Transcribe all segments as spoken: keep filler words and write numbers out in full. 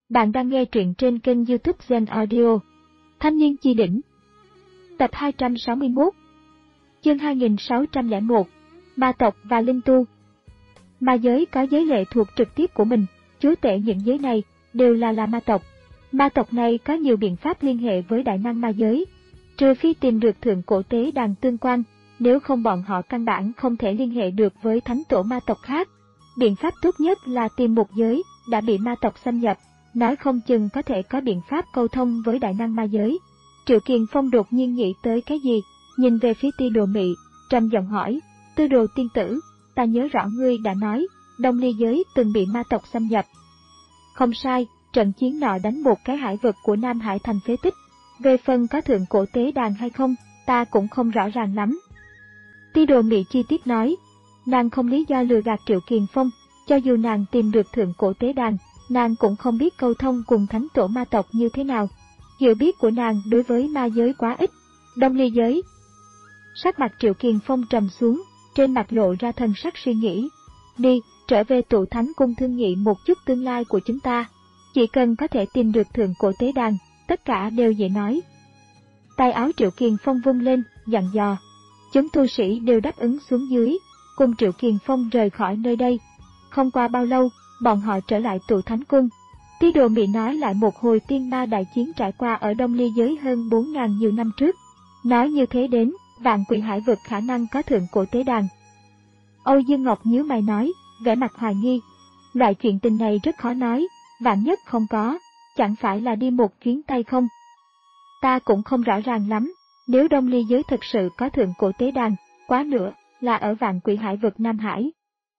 Bạn đang nghe truyện trên kênh YouTube Zen Audio. Thanh niên chi đỉnh. Tập hai trăm sáu mươi mốt. Chương hai nghìn sáu trăm lẻ một. Ma tộc và linh tu. Ma giới có giới lệ thuộc trực tiếp của mình, chúa tể những giới này đều là là ma tộc. Ma tộc này có nhiều biện pháp liên hệ với đại năng ma giới, trừ phi tìm được thượng cổ tế đàn tương quan, nếu không bọn họ căn bản không thể liên hệ được với thánh tổ ma tộc khác. Biện pháp tốt nhất là tìm một giới đã bị ma tộc xâm nhập, nói không chừng có thể có biện pháp câu thông với đại năng ma giới. Triệu Kiền Phong đột nhiên nghĩ tới cái gì, nhìn về phía Ti Đồ Mị, trầm giọng hỏi, Tư Đồ tiên tử, ta nhớ rõ ngươi đã nói, Đông Ly giới từng bị ma tộc xâm nhập. Không sai, trận chiến nọ đánh một cái hải vực của Nam Hải thành phế tích. Về phần có thượng cổ tế đàn hay không, ta cũng không rõ ràng lắm. Ti Đồ Mị chi tiết nói, nàng không lý do lừa gạt Triệu Kiền Phong, cho dù nàng tìm được thượng cổ tế đàn, nàng cũng không biết câu thông cùng thánh tổ ma tộc như thế nào. Hiểu biết của nàng đối với ma giới quá ít. Đông Ly giới. Sắc mặt Triệu Kiền Phong trầm xuống, trên mặt lộ ra thần sắc suy nghĩ. Đi, trở về tụ thánh cung thương nghị một chút tương lai của chúng ta. Chỉ cần có thể tìm được thượng cổ tế đàn, tất cả đều dễ nói. Tay áo Triệu Kiền Phong vung lên, dặn dò. Chúng tu sĩ đều đáp ứng xuống dưới, cùng Triệu Kiền Phong rời khỏi nơi đây. Không qua bao lâu, bọn họ trở lại tụ thánh cung. Ti Đồ Mị nói lại một hồi tiên ma đại chiến trải qua ở Đông Ly giới hơn bốn nghìn nhiều năm trước. Nói như thế đến, vạn quỷ hải vực khả năng có thượng cổ tế đàn. Âu Dương Ngọc nhíu mày nói, vẻ mặt hoài nghi. Loại chuyện tình này rất khó nói, vạn nhất không có, chẳng phải là đi một chuyến tay không? Ta cũng không rõ ràng lắm, nếu Đông Ly giới thực sự có thượng cổ tế đàn, quá nữa là ở vạn quỷ hải vực Nam Hải.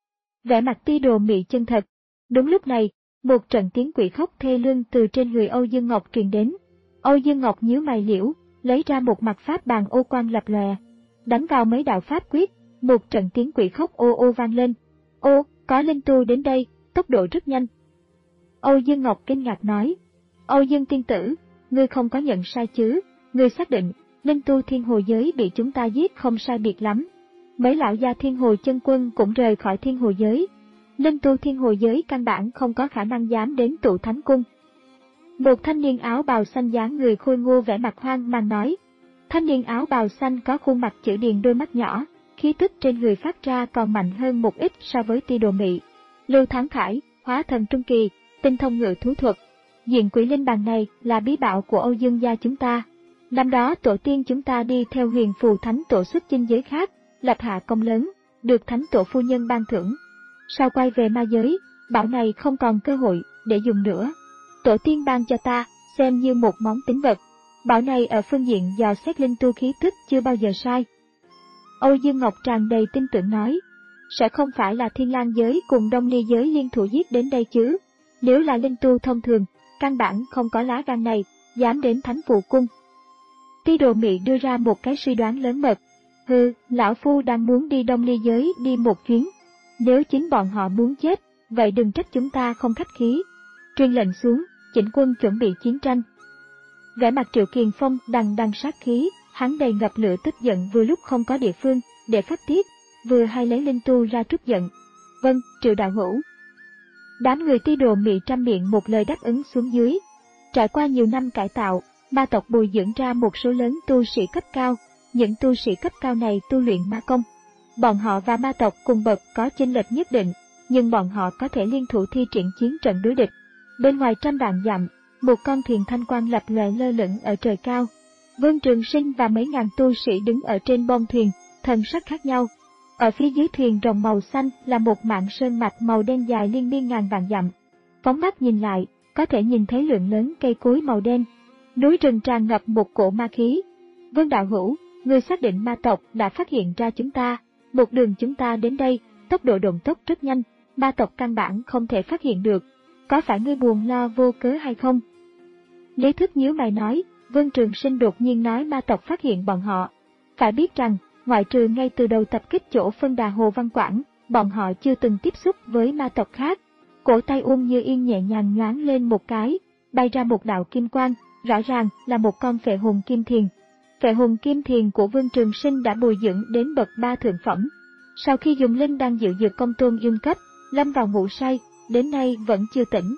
Vẻ mặt Ti Đồ Mị chân thật. Đúng lúc này, một trận tiếng quỷ khóc thê lương từ trên người Âu Dương Ngọc truyền đến. Âu Dương Ngọc nhíu mày liễu, lấy ra một mặt pháp bàn ô quang lập lòe, đánh vào mấy đạo pháp quyết, một trận tiếng quỷ khóc ô ô vang lên. Ô, có linh tu đến đây, tốc độ rất nhanh. Âu Dương Ngọc kinh ngạc nói, Âu Dương tiên tử, ngươi không có nhận sai chứ, ngươi xác định, linh tu thiên hồ giới bị chúng ta giết không sai biệt lắm. Mấy lão gia thiên hồ chân quân cũng rời khỏi thiên hồ giới. Linh tu thiên hồ giới căn bản không có khả năng dám đến tụ thánh cung. Một thanh niên áo bào xanh dáng người khôi ngô vẻ mặt hoang mang nói. Thanh niên áo bào xanh có khuôn mặt chữ điền đôi mắt nhỏ, khí tức trên người phát ra còn mạnh hơn một ít so với Ti Đồ Mị. Lưu Thắng Khải, hóa thần trung kỳ, tinh thông ngự thú thuật. Diện quỷ linh bàn này là bí bảo của Âu Dương gia chúng ta. Năm đó tổ tiên chúng ta đi theo huyền phù thánh tổ xuất chinh giới khác, lập hạ công lớn, được thánh tổ phu nhân ban thưởng. Sau quay về ma giới, bảo này không còn cơ hội để dùng nữa. Tổ tiên ban cho ta, xem như một món tín vật. Bảo này ở phương diện dò xét linh tu khí tức chưa bao giờ sai. Âu Dương Ngọc tràn đầy tin tưởng nói, sẽ không phải là Thiên Lang giới cùng Đông Ly giới liên thủ giết đến đây chứ? Nếu là linh tu thông thường, căn bản không có lá gan này, dám đến Thánh Phụ Cung. Ti Đồ Mị đưa ra một cái suy đoán lớn mật. Hừ, lão phu đang muốn đi Đông Ly giới đi một chuyến. Nếu chính bọn họ muốn chết, vậy đừng trách chúng ta không khách khí. Truyền lệnh xuống, chỉnh quân chuẩn bị chiến tranh. Vẻ mặt Triệu Kiền Phong đằng đằng sát khí, hắn đầy ngập lửa tức giận vừa lúc không có địa phương để phát tiết, vừa hay lấy linh tu ra trút giận. Vâng, Triệu đạo hữu. Đám người Ti Đồ Mị trăm miệng một lời đáp ứng xuống dưới. Trải qua nhiều năm cải tạo, ma tộc bồi dưỡng ra một số lớn tu sĩ cấp cao. Những tu sĩ cấp cao này tu luyện ma công. Bọn họ và ma tộc cùng bậc có chênh lệch nhất định, nhưng bọn họ có thể liên thủ thi triển chiến trận đối địch. Bên ngoài trăm vạn dặm, một con thuyền thanh quang lập lòe lơ lửng ở trời cao. Vương Trường Sinh và mấy ngàn tu sĩ đứng ở trên bông thuyền, thần sắc khác nhau. Ở phía dưới thuyền rồng màu xanh là một mảng sơn mạch màu đen dài liên miên ngàn vạn dặm. Phóng mắt nhìn lại, có thể nhìn thấy lượng lớn cây cối màu đen. Núi rừng tràn ngập một cổ ma khí. Vương đạo hữu, người xác định ma tộc đã phát hiện ra chúng ta. Một đường chúng ta đến đây, tốc độ độn tốc rất nhanh, ma tộc căn bản không thể phát hiện được. Có phải ngươi buồn lo vô cớ hay không? Lý Thức nhíu mày nói, Vương Trường Sinh đột nhiên nói ma tộc phát hiện bọn họ. Phải biết rằng, ngoại trừ ngay từ đầu tập kích chỗ phân đà Hồ Văn Quảng, bọn họ chưa từng tiếp xúc với ma tộc khác. Cổ tay Uông Như Yên nhẹ nhàng nhoáng lên một cái, bay ra một đạo kim quang, rõ ràng là một con phệ hồn kim thiền. Phệ hồn kim thiền của Vương Trường Sinh đã bồi dưỡng đến bậc ba thượng phẩm. Sau khi dùng linh đan dự dược công tôn dương cấp, lâm vào ngủ say, đến nay vẫn chưa tỉnh.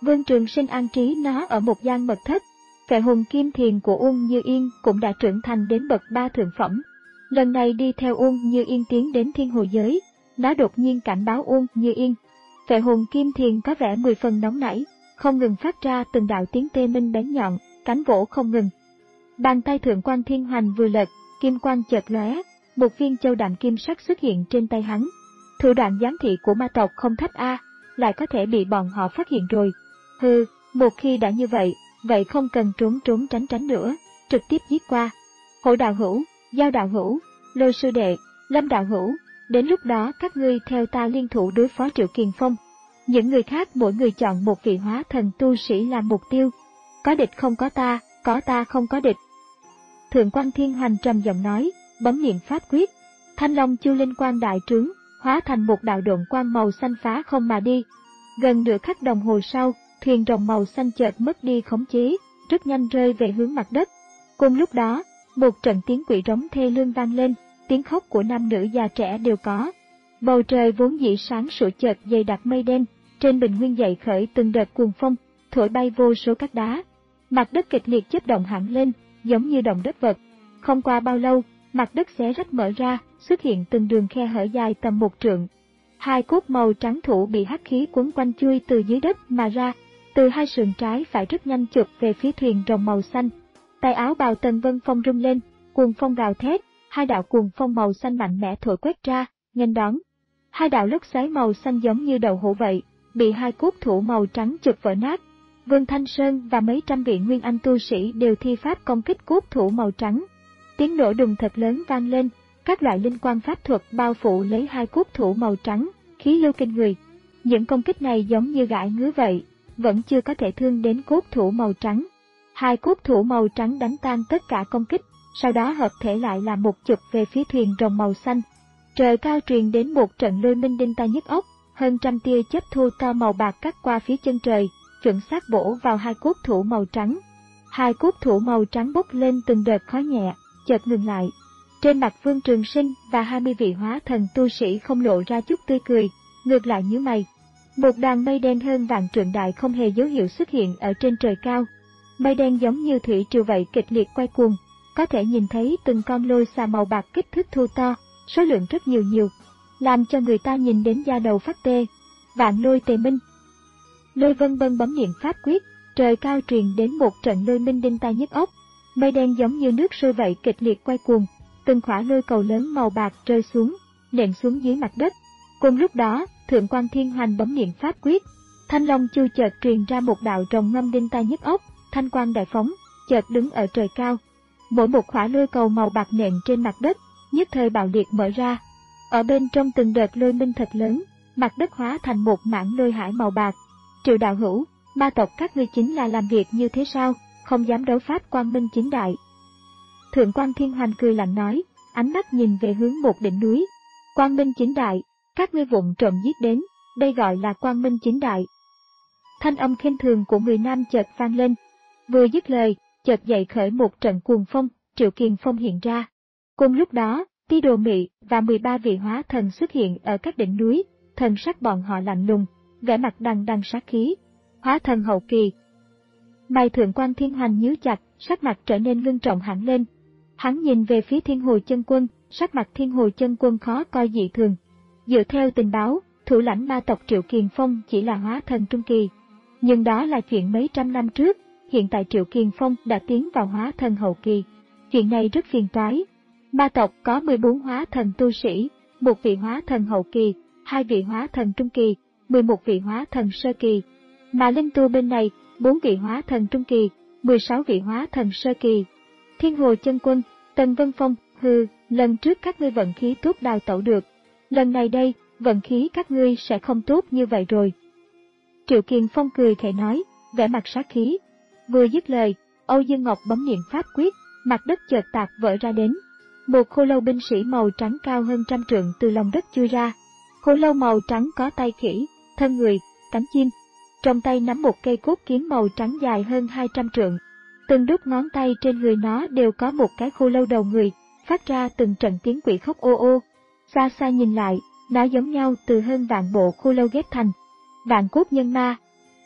Vương Trường Sinh an trí nó ở một gian mật thất. Phệ hồn kim thiền của Uông Như Yên cũng đã trưởng thành đến bậc ba thượng phẩm. Lần này đi theo Uông Như Yên tiến đến thiên hồ giới, nó đột nhiên cảnh báo Uông Như Yên. Phệ hồn kim thiền có vẻ mười phần nóng nảy, không ngừng phát ra từng đạo tiếng tê minh bén nhọn, cánh vỗ không ngừng. Bàn tay thượng quan thiên hoành vừa lật, kim quang chợt lóe, một viên châu đạm kim sắc xuất hiện trên tay hắn. Thủ đoạn giám thị của ma tộc không thấp a, lại có thể bị bọn họ phát hiện rồi. Hừ, một khi đã như vậy, vậy không cần trốn trốn tránh tránh nữa, trực tiếp giết qua. Hổ đạo hữu, Giao đạo hữu, Lôi sư đệ, Lâm đạo hữu, đến lúc đó các ngươi theo ta liên thủ đối phó Triệu Kiền Phong. Những người khác mỗi người chọn một vị hóa thần tu sĩ làm mục tiêu. Có địch không có ta, có ta không có địch. Thượng quan Thiên Hoành trầm giọng nói, bấm niệm pháp quyết. Thanh Long Chu Linh quang đại trướng, hóa thành một đạo độn quang màu xanh phá không mà đi. Gần nửa khắc đồng hồ sau, thuyền rồng màu xanh chợt mất đi khống chế, rất nhanh rơi về hướng mặt đất. Cùng lúc đó, một trận tiếng quỷ rống thê lương vang lên, tiếng khóc của nam nữ già trẻ đều có. Bầu trời vốn dĩ sáng sủa chợt dày đặc mây đen, trên bình nguyên dậy khởi từng đợt cuồng phong, thổi bay vô số cát đá. Mặt đất kịch liệt chớp động hẳn lên, giống như động đất vật. Không qua bao lâu, mặt đất xé rách mở ra, xuất hiện từng đường khe hở dài tầm một trượng. Hai cốt màu trắng thủ bị hắc khí quấn quanh chui từ dưới đất mà ra, từ hai sườn trái phải rất nhanh chụp về phía thuyền rồng màu xanh. Tay áo bào Tần Vân Phong rung lên, cuồng phong gào thét, hai đạo cuồng phong màu xanh mạnh mẽ thổi quét ra, nghênh đón. Hai đạo lốc xoáy màu xanh giống như đầu hổ vậy, bị hai cốt thủ màu trắng chụp vỡ nát. Vương Thanh Sơn và mấy trăm vị nguyên anh tu sĩ đều thi pháp công kích cốt thủ màu trắng. Tiếng nổ đùng thật lớn vang lên, các loại linh quang pháp thuật bao phủ lấy hai cốt thủ màu trắng, khí lưu kinh người. Những công kích này giống như gãi ngứa vậy, vẫn chưa có thể thương đến cốt thủ màu trắng. Hai cốt thủ màu trắng đánh tan tất cả công kích, sau đó hợp thể lại là một chụp về phía thuyền rồng màu xanh. Trời cao truyền đến một trận lôi minh đinh tai nhức óc, hơn trăm tia chớp thô to màu bạc cắt qua phía chân trời, chuẩn xác bổ vào hai cốt thủ màu trắng. Hai cốt thủ màu trắng bốc lên từng đợt khói nhẹ, chợt ngừng lại. Trên mặt Vương Trường Sinh và hai mươi vị hóa thần tu sĩ không lộ ra chút tươi cười, ngược lại nhíu mày. Một đoàn mây đen hơn vạn trượng đại không hề dấu hiệu xuất hiện ở trên trời cao. Mây đen giống như thủy triều vậy kịch liệt quay cuồng, có thể nhìn thấy từng con lôi xà màu bạc kích thước thô to, số lượng rất nhiều nhiều, làm cho người ta nhìn đến da đầu phát tê. Vạn lôi tề minh. Lôi Vân Bân bấm niệm pháp quyết, trời cao truyền đến một trận lôi minh đinh tai nhức óc. Mây đen giống như nước sôi vậy kịch liệt quay cuồng, từng khỏa lôi cầu lớn màu bạc rơi xuống, nện xuống dưới mặt đất. Cùng lúc đó, Thượng quan Thiên Hoành bấm niệm pháp quyết, Thanh Long Chu chợt truyền ra một đạo rồng ngâm đinh tai nhức óc, thanh quang đại phóng, chợt đứng ở trời cao. Mỗi một khỏa lôi cầu màu bạc nện trên mặt đất, nhất thời bạo liệt mở ra. Ở bên trong từng đợt lôi minh thật lớn, mặt đất hóa thành một mảng lôi hải màu bạc. Triệu đạo hữu, ma tộc các ngươi chính là làm việc như thế sao, không dám đấu pháp quang minh chính đại. Thượng quan Thiên Hoành cười lạnh nói, ánh mắt nhìn về hướng một đỉnh núi. Quang minh chính đại, các ngươi vụng trộm giết đến, đây gọi là quang minh chính đại. Thanh âm khinh thường của người nam chợt vang lên. Vừa dứt lời, chợt dậy khởi một trận cuồng phong, Triệu Kiền Phong hiện ra. Cùng lúc đó, Ti Đồ Mị và mười ba vị hóa thần xuất hiện ở các đỉnh núi, thần sắc bọn họ lạnh lùng, vẻ mặt đằng đằng sát khí. Hóa thần hậu kỳ. Mày Thượng quan Thiên Hoành nhíu chặt, sắc mặt trở nên ngưng trọng hẳn lên. Hắn nhìn về phía Thiên Hồ Chân Quân, sắc mặt Thiên Hồ Chân Quân khó coi dị thường. Dựa theo tình báo, thủ lãnh ma tộc Triệu Kiền Phong chỉ là hóa thần trung kỳ. Nhưng đó là chuyện mấy trăm năm trước, hiện tại Triệu Kiền Phong đã tiến vào hóa thần hậu kỳ. Chuyện này rất phiền toái. Ma tộc có mười bốn hóa thần tu sĩ, một vị hóa thần hậu kỳ, hai vị hóa thần trung kỳ, mười một vị hóa thần sơ kỳ. Mà linh tu bên này, bốn vị hóa thần trung kỳ, mười sáu vị hóa thần sơ kỳ. Thiên Hồ Chân Quân, Tần Vân Phong, hừ, lần trước các ngươi vận khí tốt đào tẩu được. Lần này đây, vận khí các ngươi sẽ không tốt như vậy rồi. Triệu Kiền Phong cười khẽ nói, vẻ mặt sát khí. Vừa dứt lời, Âu Dương Ngọc bấm niệm pháp quyết, mặt đất chợt tạc vỡ ra đến. Một khô lâu binh sĩ màu trắng cao hơn trăm trượng từ lòng đất chui ra. Khô lâu màu trắng có tay khỉ, thân người, cánh chim. Trong tay nắm một cây cốt kiếm màu trắng dài hơn hai trăm trượng. Từng đốt ngón tay trên người nó đều có một cái khô lâu đầu người, phát ra từng trận tiếng quỷ khóc ô ô. Xa xa nhìn lại, nó giống nhau từ hơn vạn bộ khô lâu ghép thành. Vạn cốt nhân ma.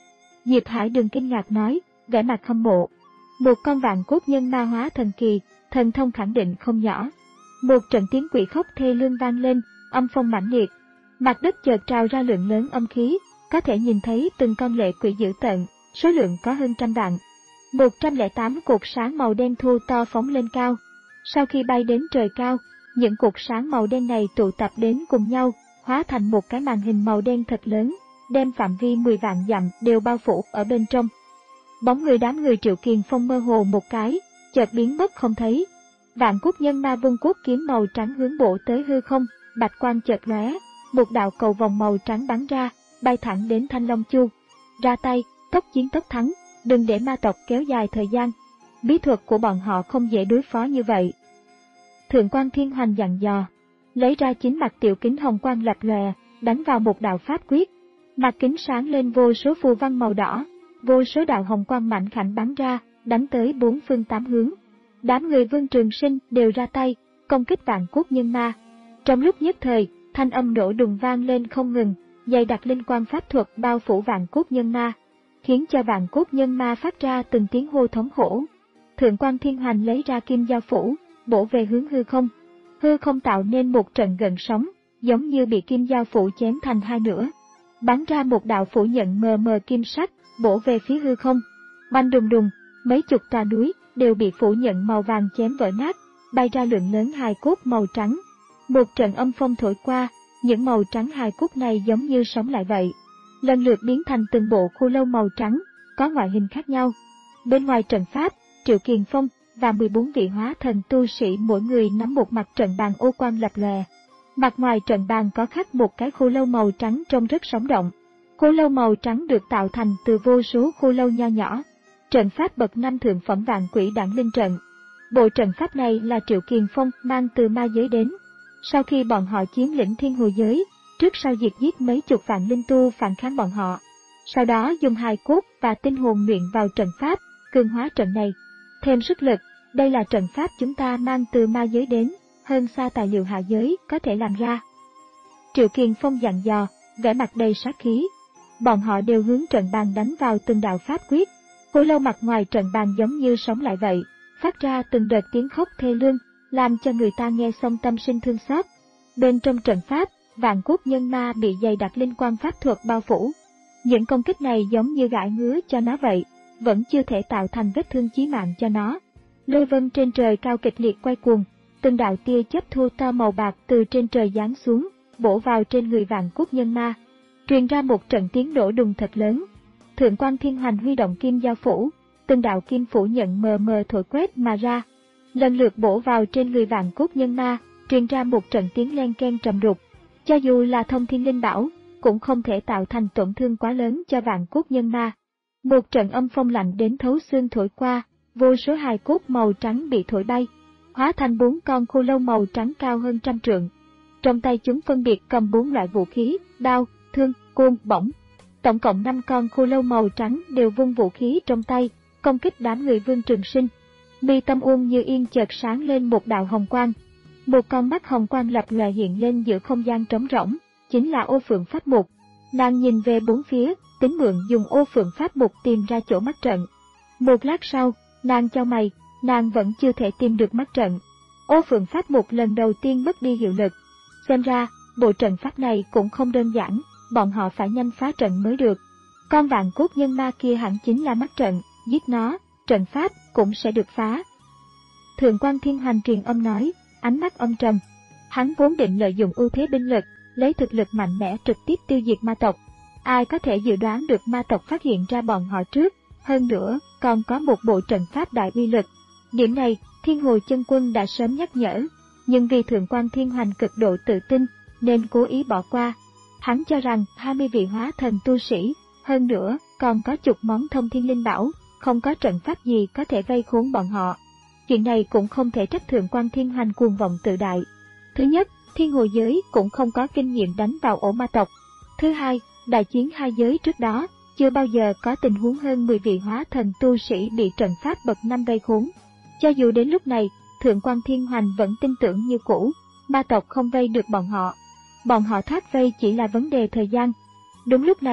Diệp Hải đừng kinh ngạc nói, vẻ mặt hâm mộ. Một con vạn cốt nhân ma hóa thần kỳ, thần thông khẳng định không nhỏ. Một trận tiếng quỷ khóc thê lương vang lên, âm phong mãnh liệt. Mặt đất chợt trào ra lượng lớn âm khí, có thể nhìn thấy từng con lệ quỷ dữ tợn, số lượng có hơn trăm vạn. một trăm lẻ tám cột sáng màu đen thu to phóng lên cao. Sau khi bay đến trời cao, những cột sáng màu đen này tụ tập đến cùng nhau, hóa thành một cái màn hình màu đen thật lớn, đem phạm vi mười vạn dặm đều bao phủ ở bên trong. Bóng người đám người Triệu Kiền Phong mơ hồ một cái, chợt biến mất không thấy. Vạn cốt nhân ma vung cốt kiếm màu trắng hướng bộ tới hư không, bạch quang chợt lóe, một đạo cầu vòng màu trắng bắn ra, bay thẳng đến Thanh Long Chu. Ra tay, tốc chiến tốc thắng, đừng để ma tộc kéo dài thời gian. Bí thuật của bọn họ không dễ đối phó như vậy. Thượng quan Thiên Hoành dặn dò, lấy ra chín mặt tiểu kính hồng quang lập lòe, đánh vào một đạo pháp quyết. Mặt kính sáng lên vô số phù văn màu đỏ, vô số đạo hồng quang mạnh khảnh bắn ra, đánh tới bốn phương tám hướng. Đám người Vương Trường Sinh đều ra tay, công kích vạn cốt nhân ma. Trong lúc nhất thời, thanh âm nổ đùng vang lên không ngừng, dày đặc linh quang pháp thuật bao phủ vạn cốt nhân ma, khiến cho vạn cốt nhân ma phát ra từng tiếng hô thống khổ. Thượng quan Thiên Hoành lấy ra kim giao phủ, bổ về hướng hư không. Hư không tạo nên một trận gợn sóng, giống như bị kim giao phủ chém thành hai nửa. Bắn ra một đạo phủ nhận mờ mờ kim sắc, bổ về phía hư không. Banh đùng đùng, mấy chục tòa núi đều bị phủ nhận màu vàng chém vỡ nát, bay ra lượng lớn hài cốt màu trắng. Một trận âm phong thổi qua, những màu trắng hài cốt này giống như sống lại vậy, lần lượt biến thành từng bộ khô lâu màu trắng, có ngoại hình khác nhau. Bên ngoài trận pháp, Triệu Kiền Phong và mười bốn vị hóa thần tu sĩ mỗi người nắm một mặt trận bàn ô quang lập lòe. Mặt ngoài trận bàn có khắc một cái khô lâu màu trắng trông rất sống động. Khô lâu màu trắng được tạo thành từ vô số khô lâu nho nhỏ. Trận pháp bậc năm thượng phẩm vạn quỷ đản linh trận. Bộ trận pháp này là Triệu Kiền Phong mang từ ma giới đến. Sau khi bọn họ chiếm lĩnh thiên hồ giới, trước sau diệt giết mấy chục vạn linh tu phản kháng bọn họ. Sau đó dùng hài cốt và tinh hồn luyện vào trận pháp, cường hóa trận này. Thêm sức lực, đây là trận pháp chúng ta mang từ ma giới đến, hơn xa tài liệu hạ giới có thể làm ra. Triệu Kiền Phong dặn dò, vẻ mặt đầy sát khí. Bọn họ đều hướng trận bàn đánh vào từng đạo pháp quyết. Khô lâu mặt ngoài trận bàn giống như sống lại vậy, phát ra từng đợt tiếng khóc thê lương, làm cho người ta nghe xong tâm sinh thương xót. Bên trong trận pháp, vạn cốt nhân ma bị dày đặc linh quang pháp thuật bao phủ. Những công kích này giống như gãi ngứa cho nó vậy, vẫn chưa thể tạo thành vết thương chí mạng cho nó. Lôi vân trên trời cao kịch liệt quay cuồng, từng đạo tia chớp thô to màu bạc từ trên trời giáng xuống, bổ vào trên người vạn cốt nhân ma, truyền ra một trận tiếng nổ đùng thật lớn. Thượng quan Thiên Hoành huy động kim giao phủ, từng đạo kim phủ nhận mờ mờ thổi quét mà ra, lần lượt bổ vào trên người vạn cốt nhân ma, truyền ra một trận tiếng len ken trầm đục. Cho dù là thông thiên linh bảo, cũng không thể tạo thành tổn thương quá lớn cho vạn cốt nhân ma. Một trận âm phong lạnh đến thấu xương thổi qua, vô số hài cốt màu trắng bị thổi bay, hóa thành bốn con khô lâu màu trắng cao hơn trăm trượng. Trong tay chúng phân biệt cầm bốn loại vũ khí, đao, thương, côn, bổng. Tổng cộng năm con khô lâu màu trắng đều vung vũ khí trong tay, công kích đám người Vương Trường Sinh. Mi tâm Uông Như Yên chợt sáng lên một đạo hồng quang. Một con mắt hồng quang lập lòe hiện lên giữa không gian trống rỗng, chính là Ô Phượng Pháp Mục. Nàng nhìn về bốn phía, tính mượn dùng Ô Phượng Pháp Mục tìm ra chỗ mắc trận. Một lát sau, nàng chau mày, nàng vẫn chưa thể tìm được mắc trận. Ô Phượng Pháp Mục lần đầu tiên mất đi hiệu lực. Xem ra, bộ trận pháp này cũng không đơn giản, bọn họ phải nhanh phá trận mới được. Con vạn cốt nhân ma kia hẳn chính là mắc trận, giết nó, trận pháp cũng sẽ được phá. Thượng quan Thiên Hoành truyền âm nói, ánh mắt âm trầm. Hắn vốn định lợi dụng ưu thế binh lực, lấy thực lực mạnh mẽ trực tiếp tiêu diệt ma tộc. Ai có thể dự đoán được ma tộc phát hiện ra bọn họ trước, hơn nữa còn có một bộ trận pháp đại uy lực. Điểm này, Thiên Hồ Chân Quân đã sớm nhắc nhở, nhưng vì Thượng quan Thiên Hoành cực độ tự tin, nên cố ý bỏ qua. Hắn cho rằng hai mươi vị hóa thần tu sĩ, hơn nữa còn có chục món thông thiên linh bảo, không có trận pháp gì có thể vây khốn bọn họ. Chuyện này cũng không thể trách Thượng quan Thiên Hoành cuồng vọng tự đại. Thứ nhất, thiên hồ giới cũng không có kinh nghiệm đánh vào ổ ma tộc. Thứ hai, đại chiến hai giới trước đó, chưa bao giờ có tình huống hơn mười vị hóa thần tu sĩ bị trận pháp bậc năm vây khốn. Cho dù đến lúc này, Thượng quan Thiên Hoành vẫn tin tưởng như cũ, ma tộc không vây được bọn họ. Bọn họ thoát vây chỉ là vấn đề thời gian. Đúng lúc này,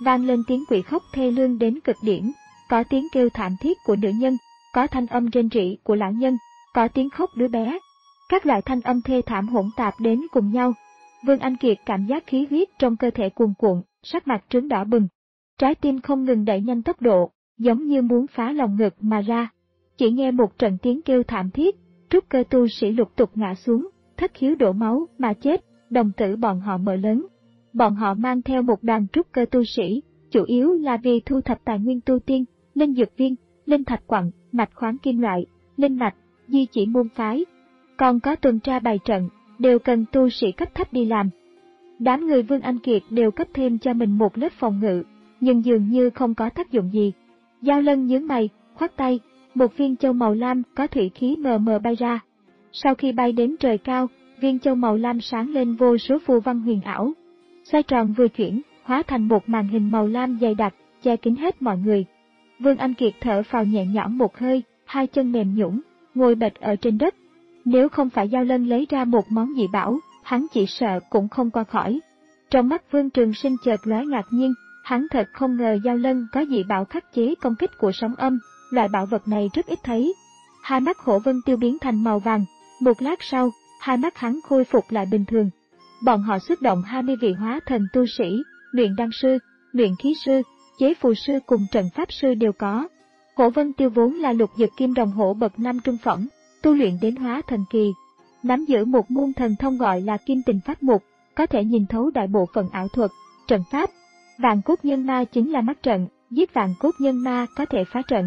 vang lên tiếng quỷ khóc thê lương đến cực điểm, có tiếng kêu thảm thiết của nữ nhân, có thanh âm rên rỉ của lão nhân, có tiếng khóc đứa bé. Các loại thanh âm thê thảm hỗn tạp đến cùng nhau. Vương Anh Kiệt cảm giác khí huyết trong cơ thể cuồn cuộn, sắc mặt trướng đỏ bừng. Trái tim không ngừng đẩy nhanh tốc độ, giống như muốn phá lòng ngực mà ra. Chỉ nghe một trận tiếng kêu thảm thiết, trúc cơ tu sĩ lục tục ngã xuống, thất khiếu đổ máu mà chết, đồng tử bọn họ mở lớn. Bọn họ mang theo một đoàn trúc cơ tu sĩ, chủ yếu là vì thu thập tài nguyên tu tiên, linh dược viên, linh thạch quặng, mạch khoáng kim loại, linh mạch, di chỉ môn phái. Còn có tuần tra bày trận, đều cần tu sĩ cấp thấp đi làm. Đám người Vương Anh Kiệt đều cấp thêm cho mình một lớp phòng ngự, nhưng dường như không có tác dụng gì. Giao Lân nhướng mày, khoát tay, một viên châu màu lam có thủy khí mờ mờ bay ra. Sau khi bay đến trời cao, viên châu màu lam sáng lên vô số phù văn huyền ảo. Xoay tròn vừa chuyển, hóa thành một màn hình màu lam dày đặc, che kín hết mọi người. Vương Anh Kiệt thở phào nhẹ nhõm một hơi, hai chân mềm nhũn, ngồi bệt ở trên đất. Nếu không phải Giao Lân lấy ra một món dị bảo, hắn chỉ sợ cũng không qua khỏi. Trong mắt Vương Trường Sinh chợt lóe ngạc nhiên, hắn thật không ngờ Giao Lân có dị bảo khắc chế công kích của sóng âm, loại bảo vật này rất ít thấy. Hai mắt Hổ Vân Tiêu biến thành màu vàng, một lát sau, hai mắt hắn khôi phục lại bình thường. Bọn họ xuất động hai mươi vị hóa thần tu sĩ, luyện đan sư, luyện khí sư, chế phù sư cùng trận pháp sư đều có. Hổ Vân Tiêu vốn là lục dực kim rồng hổ bậc năm trung phẩm, tu luyện đến hóa thần kỳ, nắm giữ một môn thần thông gọi là Kim Tình Pháp Mục, có thể nhìn thấu đại bộ phận ảo thuật, trận pháp. Vạn cốt nhân ma chính là mắt trận, giết vạn cốt nhân ma có thể phá trận.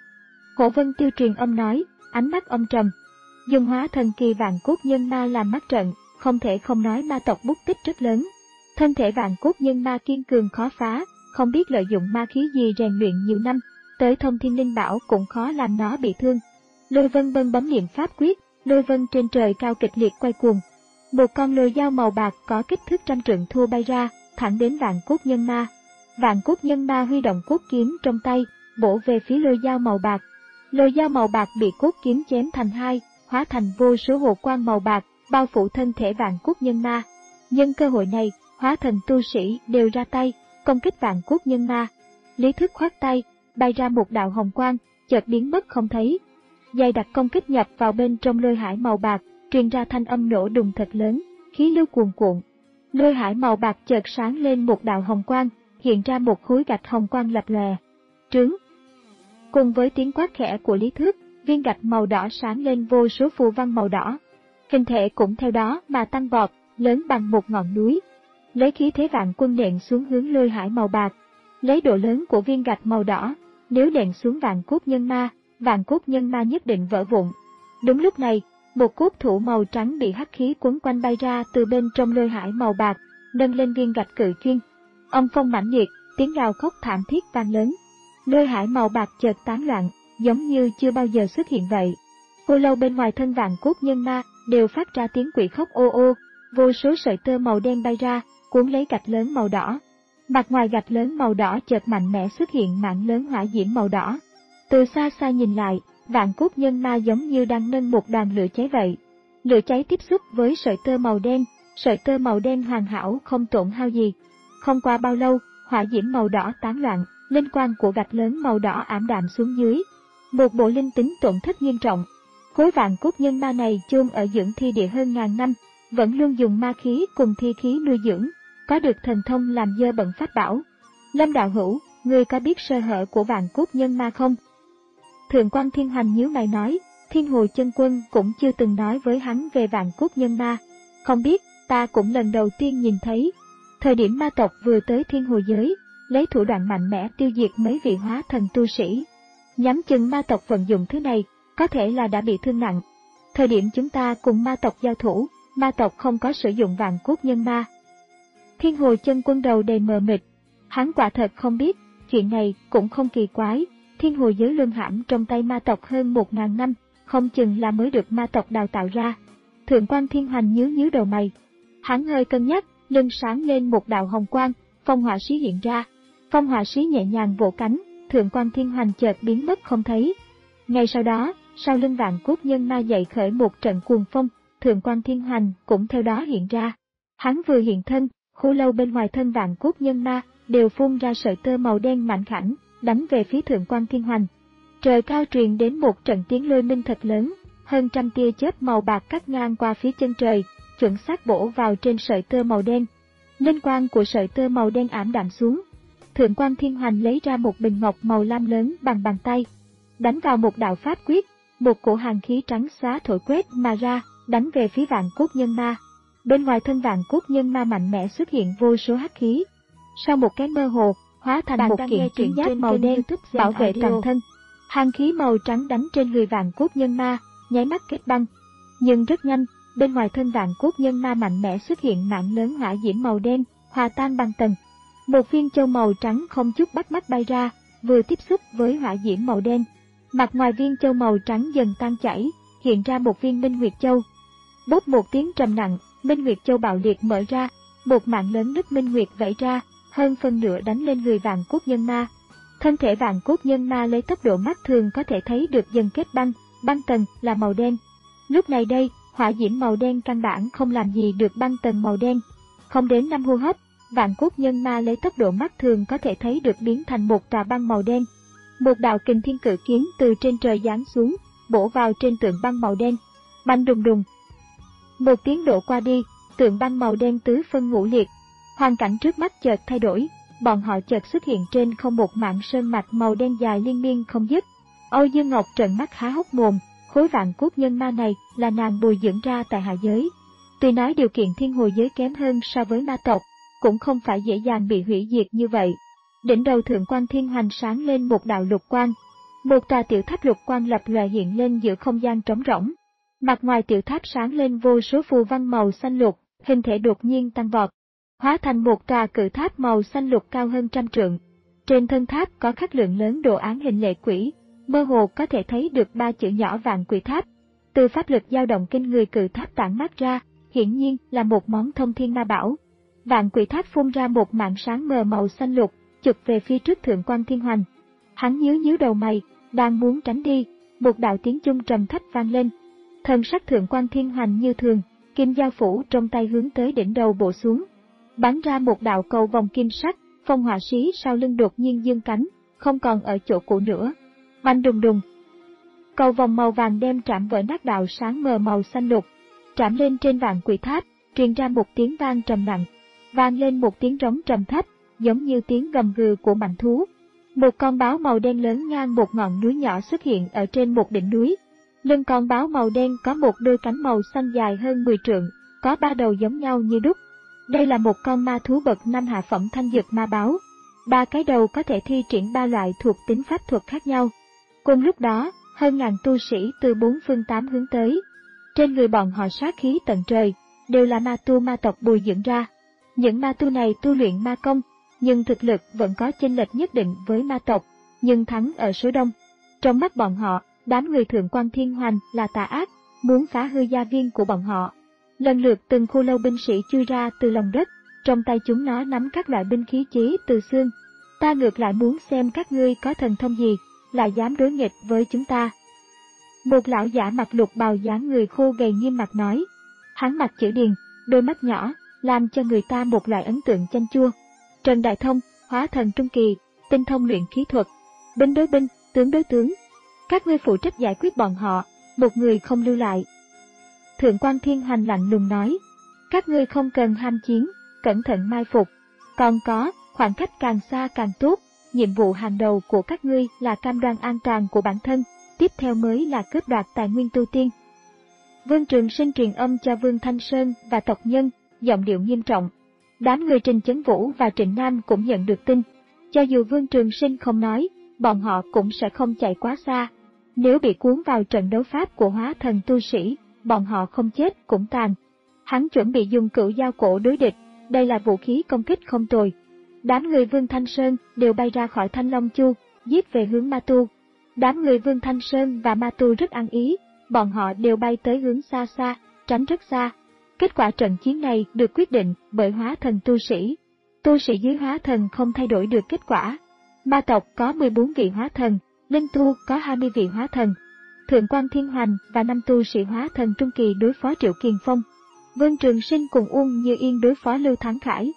Hổ Vân Tiêu truyền âm nói, ánh mắt âm trầm. Dùng hóa thần kỳ vạn cốt nhân ma làm mắt trận, không thể không nói ma tộc bút tích rất lớn. Thân thể vạn cốt nhân ma kiên cường khó phá, không biết lợi dụng ma khí gì rèn luyện nhiều năm, tới thông thiên linh bảo cũng khó làm nó bị thương. Lôi Vân Bân bấm niệm pháp quyết, lôi vân trên trời cao kịch liệt quay cuồng. Một con lôi dao màu bạc có kích thước trăm trượng thua bay ra, thẳng đến vạn cốt nhân ma. Vạn cốt nhân ma huy động cốt kiếm trong tay, bổ về phía lôi dao màu bạc. Lôi dao màu bạc bị cốt kiếm chém thành hai, hóa thành vô số hồ quang màu bạc, bao phủ thân thể vạn cốt nhân ma. Nhân cơ hội này, hóa thần tu sĩ đều ra tay, công kích vạn cốt nhân ma. Lý Thức khoát tay, bay ra một đạo hồng quang, chợt biến mất không thấy. Dày đặc công kích nhập vào bên trong lôi hải màu bạc, truyền ra thanh âm nổ đùng thật lớn, khí lưu cuồn cuộn. Lôi hải màu bạc chợt sáng lên một đạo hồng quang, hiện ra một khối gạch hồng quang lập lòe. Trướng. Cùng với tiếng quát khẽ của Lý Thước, viên gạch màu đỏ sáng lên vô số phù văn màu đỏ. Hình thể cũng theo đó mà tăng vọt, lớn bằng một ngọn núi. Lấy khí thế vạn quân nện xuống hướng lôi hải màu bạc. Lấy độ lớn của viên gạch màu đỏ, nếu nện xuống vạn cốt nhân ma, vạn cốt nhân ma nhất định vỡ vụn. Đúng lúc này, một cốt thủ màu trắng bị hắc khí quấn quanh bay ra từ bên trong lôi hải màu bạc, nâng lên viên gạch cự chuyên. Âm phong mãnh liệt, tiếng gào khóc thảm thiết vang lớn. Lôi hải màu bạc chợt tán loạn, giống như chưa bao giờ xuất hiện vậy. Cô lâu bên ngoài thân vạn cốt nhân ma đều phát ra tiếng quỷ khóc ô ô, vô số sợi tơ màu đen bay ra, cuốn lấy gạch lớn màu đỏ. Mặt ngoài gạch lớn màu đỏ chợt mạnh mẽ xuất hiện mảng lớn hỏa diễm màu đỏ. Từ xa xa nhìn lại, vạn cốt nhân ma giống như đang nâng một đoàn lửa cháy vậy. Lửa cháy tiếp xúc với sợi tơ màu đen, sợi tơ màu đen hoàn hảo không tổn hao gì. Không qua bao lâu, hỏa diễm màu đỏ tán loạn, linh quang của gạch lớn màu đỏ ảm đạm xuống dưới. Một bộ linh tính tổn thất nghiêm trọng. Khối vạn cốt nhân ma này chôn ở dưỡng thi địa hơn ngàn năm, vẫn luôn dùng ma khí cùng thi khí nuôi dưỡng, có được thần thông làm dơ bẩn pháp bảo. Lâm đạo hữu, ngươi có biết sơ hở của vạn cốt nhân ma không? Thượng quan Thiên Hoành nhíu mày nói, Thiên Hồ Chân Quân cũng chưa từng nói với hắn về vạn cốt nhân ma. Không biết, ta cũng lần đầu tiên nhìn thấy. Thời điểm ma tộc vừa tới Thiên Hồ giới, lấy thủ đoạn mạnh mẽ tiêu diệt mấy vị hóa thần tu sĩ. Nhắm chừng ma tộc vận dụng thứ này, có thể là đã bị thương nặng. Thời điểm chúng ta cùng ma tộc giao thủ, ma tộc không có sử dụng vạn cốt nhân ma. Thiên Hồ Chân Quân đầu đầy mờ mịt, hắn quả thật không biết, chuyện này cũng không kỳ quái. Thiên Hồ giới luân hãm trong tay ma tộc hơn một ngàn năm, không chừng là mới được ma tộc đào tạo ra. Thượng quan Thiên Hoành nhíu nhíu đầu mày. Hắn hơi cân nhắc, lưng sáng lên một đạo hồng quang, phong hỏa sĩ hiện ra. Phong hỏa sĩ nhẹ nhàng vỗ cánh, Thượng quan Thiên Hoành chợt biến mất không thấy. Ngay sau đó, sau lưng vạn cốt nhân ma dậy khởi một trận cuồng phong, Thượng quan Thiên Hoành cũng theo đó hiện ra. Hắn vừa hiện thân, khô lâu bên ngoài thân vạn cốt nhân ma đều phun ra sợi tơ màu đen mạnh khảnh, đánh về phía Thượng quan Thiên Hoành. Trời cao truyền đến một trận tiếng lôi minh thật lớn, hơn trăm tia chớp màu bạc cắt ngang qua phía chân trời, chuẩn xác bổ vào trên sợi tơ màu đen. Linh quang của sợi tơ màu đen ảm đạm xuống. Thượng quan Thiên Hoành lấy ra một bình ngọc màu lam lớn bằng bàn tay, đánh vào một đạo pháp quyết, một cổ hàn khí trắng xóa thổi quét mà ra, đánh về phía Vạn Cốt Nhân Ma. Bên ngoài thân Vạn Cốt Nhân Ma mạnh mẽ xuất hiện vô số hắc khí. Sau một cái mơ hồ, hóa thành Bạn một đang kiện nghe chiến truyện giáp trên màu kênh đen, YouTube Gen bảo vệ Audio. toàn thân. Hàn khí màu trắng đánh trên người Vạn Cốt Nhân Ma, nháy mắt kết băng. Nhưng rất nhanh, bên ngoài thân Vạn Cốt Nhân Ma mạnh mẽ xuất hiện mạng lớn hỏa diễm màu đen, hòa tan băng tầng. Một viên châu màu trắng không chút bắt mắt bay ra, vừa tiếp xúc với hỏa diễm màu đen. Mặt ngoài viên châu màu trắng dần tan chảy, hiện ra một viên Minh Nguyệt Châu. Bốp một tiếng trầm nặng, Minh Nguyệt Châu bạo liệt mở ra, một mạng lớn nứt Minh Nguyệt vẩy ra, hơn phân nửa đánh lên người Vạn Cốt Nhân Ma. Thân thể Vạn Cốt Nhân Ma lấy tốc độ mắt thường có thể thấy được dần kết băng, băng tầng là màu đen. Lúc này đây, hỏa diễm màu đen căn bản không làm gì được băng tầng màu đen. Không đến năm hô hấp, Vạn Cốt Nhân Ma lấy tốc độ mắt thường có thể thấy được biến thành một tòa băng màu đen. Một đạo kình thiên cự kiếm từ trên trời giáng xuống, bổ vào trên tượng băng màu đen. Banh đùng đùng. Một tiếng đổ qua đi, tượng băng màu đen tứ phân ngũ liệt. Hoàn cảnh trước mắt chợt thay đổi, bọn họ chợt xuất hiện trên không một mạng sơn mạch màu đen dài liên miên không dứt. Âu Dương Ngọc trợn mắt há hốc mồm, khối Vạn Cốt Nhân Ma này là nàng bồi dưỡng ra tại hạ giới. Tuy nói điều kiện thiên hồi giới kém hơn so với ma tộc, cũng không phải dễ dàng bị hủy diệt như vậy. Đỉnh đầu Thượng quan Thiên Hoành sáng lên một đạo lục quang. Một tòa tiểu tháp lục quang lập lòe hiện lên giữa không gian trống rỗng. Mặt ngoài tiểu tháp sáng lên vô số phù văn màu xanh lục, hình thể đột nhiên tăng vọt, hóa thành một tòa cự tháp màu xanh lục cao hơn trăm trượng. Trên thân tháp có khắc lượng lớn đồ án hình lệ quỷ, mơ hồ có thể thấy được ba chữ nhỏ Vạn Quỷ Tháp. Từ pháp lực dao động kinh người cự tháp tản mát ra, hiển nhiên là một món thông thiên ma bảo. Vạn Quỷ Tháp phun ra một màn sáng mờ màu xanh lục, chụp về phía trước Thượng quan Thiên Hoành. Hắn nhíu nhíu đầu mày, đang muốn tránh đi, một đạo tiếng chung trầm thấp vang lên. Thần sắc Thượng quan Thiên Hoành như thường, kim giao phủ trong tay hướng tới đỉnh đầu bổ xuống, bắn ra một đạo cầu vòng kim sắc. Phong hỏa sĩ sau lưng đột nhiên dương cánh, không còn ở chỗ cũ nữa. Banh đùng đùng. Cầu vòng màu vàng đem trảm vỡ nát đạo sáng mờ màu xanh lục, trảm lên trên Vạn Quỷ Tháp, truyền ra một tiếng vang trầm nặng, vang lên một tiếng rống trầm thấp, giống như tiếng gầm gừ của mạnh thú. Một con báo màu đen lớn ngang một ngọn núi nhỏ xuất hiện ở trên một đỉnh núi. Lưng con báo màu đen có một đôi cánh màu xanh dài hơn mười trượng, có ba đầu giống nhau như đúc. Đây là một con ma thú bậc năm hạ phẩm thanh dược ma báo. Ba cái đầu có thể thi triển ba loại thuộc tính pháp thuật khác nhau. Cùng lúc đó, hơn ngàn tu sĩ từ bốn phương tám hướng tới. Trên người bọn họ sát khí tận trời, đều là ma tu ma tộc bồi dưỡng ra. Những ma tu này tu luyện ma công, nhưng thực lực vẫn có chênh lệch nhất định với ma tộc, nhưng thắng ở số đông. Trong mắt bọn họ, đám người Thượng quan Thiên Hoành là tà ác, muốn phá hư gia viên của bọn họ. Lần lượt từng khô lâu binh sĩ chui ra từ lòng đất, trong tay chúng nó nắm các loại binh khí chế từ xương. Ta ngược lại muốn xem các ngươi có thần thông gì, là dám đối nghịch với chúng ta. Một lão giả mặc lục bào dáng người khô gầy nghiêm mặt nói. Hắn mặc chữ điền, đôi mắt nhỏ, làm cho người ta một loại ấn tượng chanh chua. Trần Đại Thông, hóa thần trung kỳ, tinh thông luyện khí thuật, binh đối binh, tướng đối tướng. Các ngươi phụ trách giải quyết bọn họ, một người không lưu lại. Thượng quan Thiên Hoành lạnh lùng nói, các ngươi không cần ham chiến, cẩn thận mai phục. Còn có, khoảng cách càng xa càng tốt, nhiệm vụ hàng đầu của các ngươi là cam đoan an toàn của bản thân, tiếp theo mới là cướp đoạt tài nguyên tu tiên. Vương Trường Sinh truyền âm cho Vương Thanh Sơn và tộc nhân, giọng điệu nghiêm trọng. Đám người Trình Chấn Vũ và Trịnh Nam cũng nhận được tin. Cho dù Vương Trường Sinh không nói, bọn họ cũng sẽ không chạy quá xa. Nếu bị cuốn vào trận đấu pháp của hóa thần tu sĩ, bọn họ không chết cũng tàn. Hắn chuẩn bị dùng cửu dao cổ đối địch, đây là vũ khí công kích không tồi. Đám người Vương Thanh Sơn đều bay ra khỏi Thanh Long Chu, giết về hướng Ma Tu. Đám người Vương Thanh Sơn và Ma Tu rất ăn ý, bọn họ đều bay tới hướng xa xa, tránh rất xa. Kết quả trận chiến này được quyết định bởi hóa thần tu sĩ. Tu sĩ dưới hóa thần không thay đổi được kết quả. Ma tộc có mười bốn vị hóa thần, linh tu có hai mươi vị hóa thần. Thượng quan Thiên Hoành và năm tu sĩ hóa thần trung kỳ đối phó Triệu Kiền Phong. Vương Trường Sinh cùng Uông Như Yên đối phó Lưu Thắng Khải.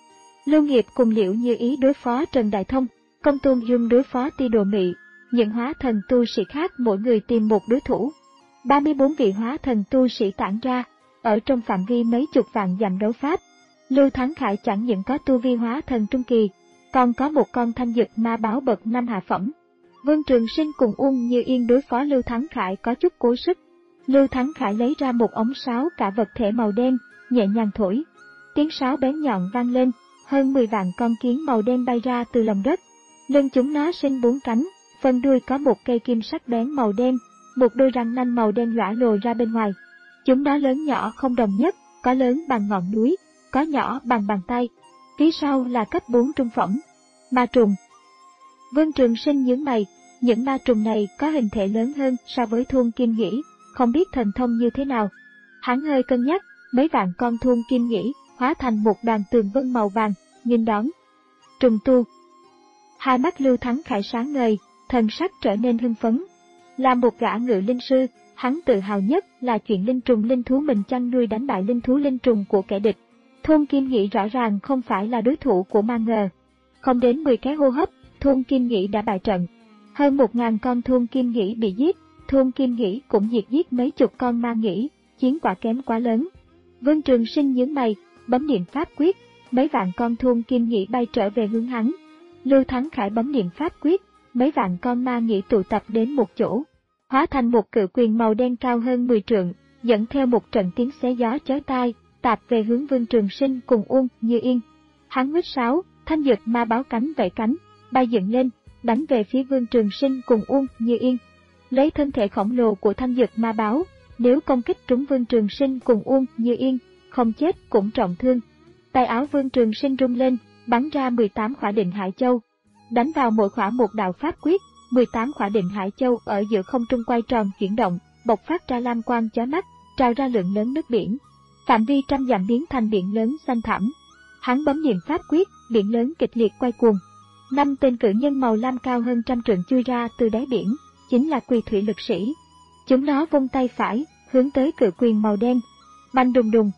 Lưu Nghiệp cùng Liễu Như Ý đối phó Trần Đại Thông, Công Tôn Dung đối phó Ti Đồ Mị, những hóa thần tu sĩ khác mỗi người tìm một đối thủ. ba mươi bốn vị hóa thần tu sĩ tản ra, ở trong phạm vi mấy chục vạn dặm đấu pháp. Lưu Thắng Khải chẳng những có tu vi hóa thần trung kỳ, còn có một con thanh dực ma báo bậc năm hạ phẩm. Vương Trường Sinh cùng Uông Như Yên đối phó Lưu Thắng Khải có chút cố sức. Lưu Thắng Khải lấy ra một ống sáo cả vật thể màu đen, nhẹ nhàng thổi. Tiếng sáo bén nhọn vang lên, hơn mười vạn con kiến màu đen bay ra từ lòng đất. Lưng chúng nó sinh bốn cánh, phần đuôi có một cây kim sắc bén màu đen, một đôi răng nanh màu đen lóa lồ ra bên ngoài. Chúng nó lớn nhỏ không đồng nhất, có lớn bằng ngọn núi, có nhỏ bằng bàn tay. Phía sau là cấp bốn trung phẩm. Ma trùng. Vương Trường Sinh nhướng mày, những ma trùng này có hình thể lớn hơn so với Thuôn Kim Nghĩ, không biết thần thông như thế nào. Hắn hơi cân nhắc, mấy vạn con Thuôn Kim Nghĩ hóa thành một đoàn tường vân màu vàng, nghênh đón. Trùng tu. Hai mắt Lưu Thắng Khải sáng ngời, thần sắc trở nên hưng phấn. Là một gã ngự linh sư, hắn tự hào nhất là chuyện linh trùng linh thú mình chăn nuôi đánh bại linh thú linh trùng của kẻ địch. Thuôn Kim Nghĩ rõ ràng không phải là đối thủ của Ma Ngờ. Không đến mười cái hô hấp, Thuôn Kim Nghĩ đã bại trận. Hơn một ngàn con Thuôn Kim Nghĩ bị giết, Thuôn Kim Nghĩ cũng diệt giết mấy chục con ma nghĩ, chiến quả kém quá lớn. Vương Trường Sinh nhướng mày, bấm niệm pháp quyết, mấy vạn con Thuôn Kim Nghĩ bay trở về hướng hắn. Lưu Thắng Khải bấm niệm pháp quyết, mấy vạn con ma nghĩ tụ tập đến một chỗ, hóa thành một cự quyền màu đen cao hơn mười trượng, dẫn theo một trận tiếng xé gió chói tai, tạt về hướng Vương Trường Sinh cùng Uông Như Yên. Hắn huýt sáo, thanh dực ma báo cánh vẫy cánh, bay dựng lên, đánh về phía Vương Trường Sinh cùng Uông Như Yên. Lấy thân thể khổng lồ của thanh dực ma báo, nếu công kích trúng Vương Trường Sinh cùng Uông Như Yên, không chết cũng trọng thương. Tay áo Vương Trường Sinh rung lên, bắn ra mười tám khỏa định hải châu. Đánh vào mỗi khỏa một đạo pháp quyết, mười tám khỏa định hải châu ở giữa không trung quay tròn chuyển động, bộc phát ra lam quang chói mắt, trào ra lượng lớn nước biển. Phạm vi trăm dặm biến thành biển lớn xanh thẳm. Hắn bấm niệm pháp quyết, biển lớn kịch liệt quay cuồng. Năm tên cự nhân màu lam cao hơn trăm trượng chui ra từ đáy biển, chính là Quỳ Thủy Lực Sĩ. Chúng nó vung tay phải, hướng tới cự quyền màu đen. Bành đùng đùng.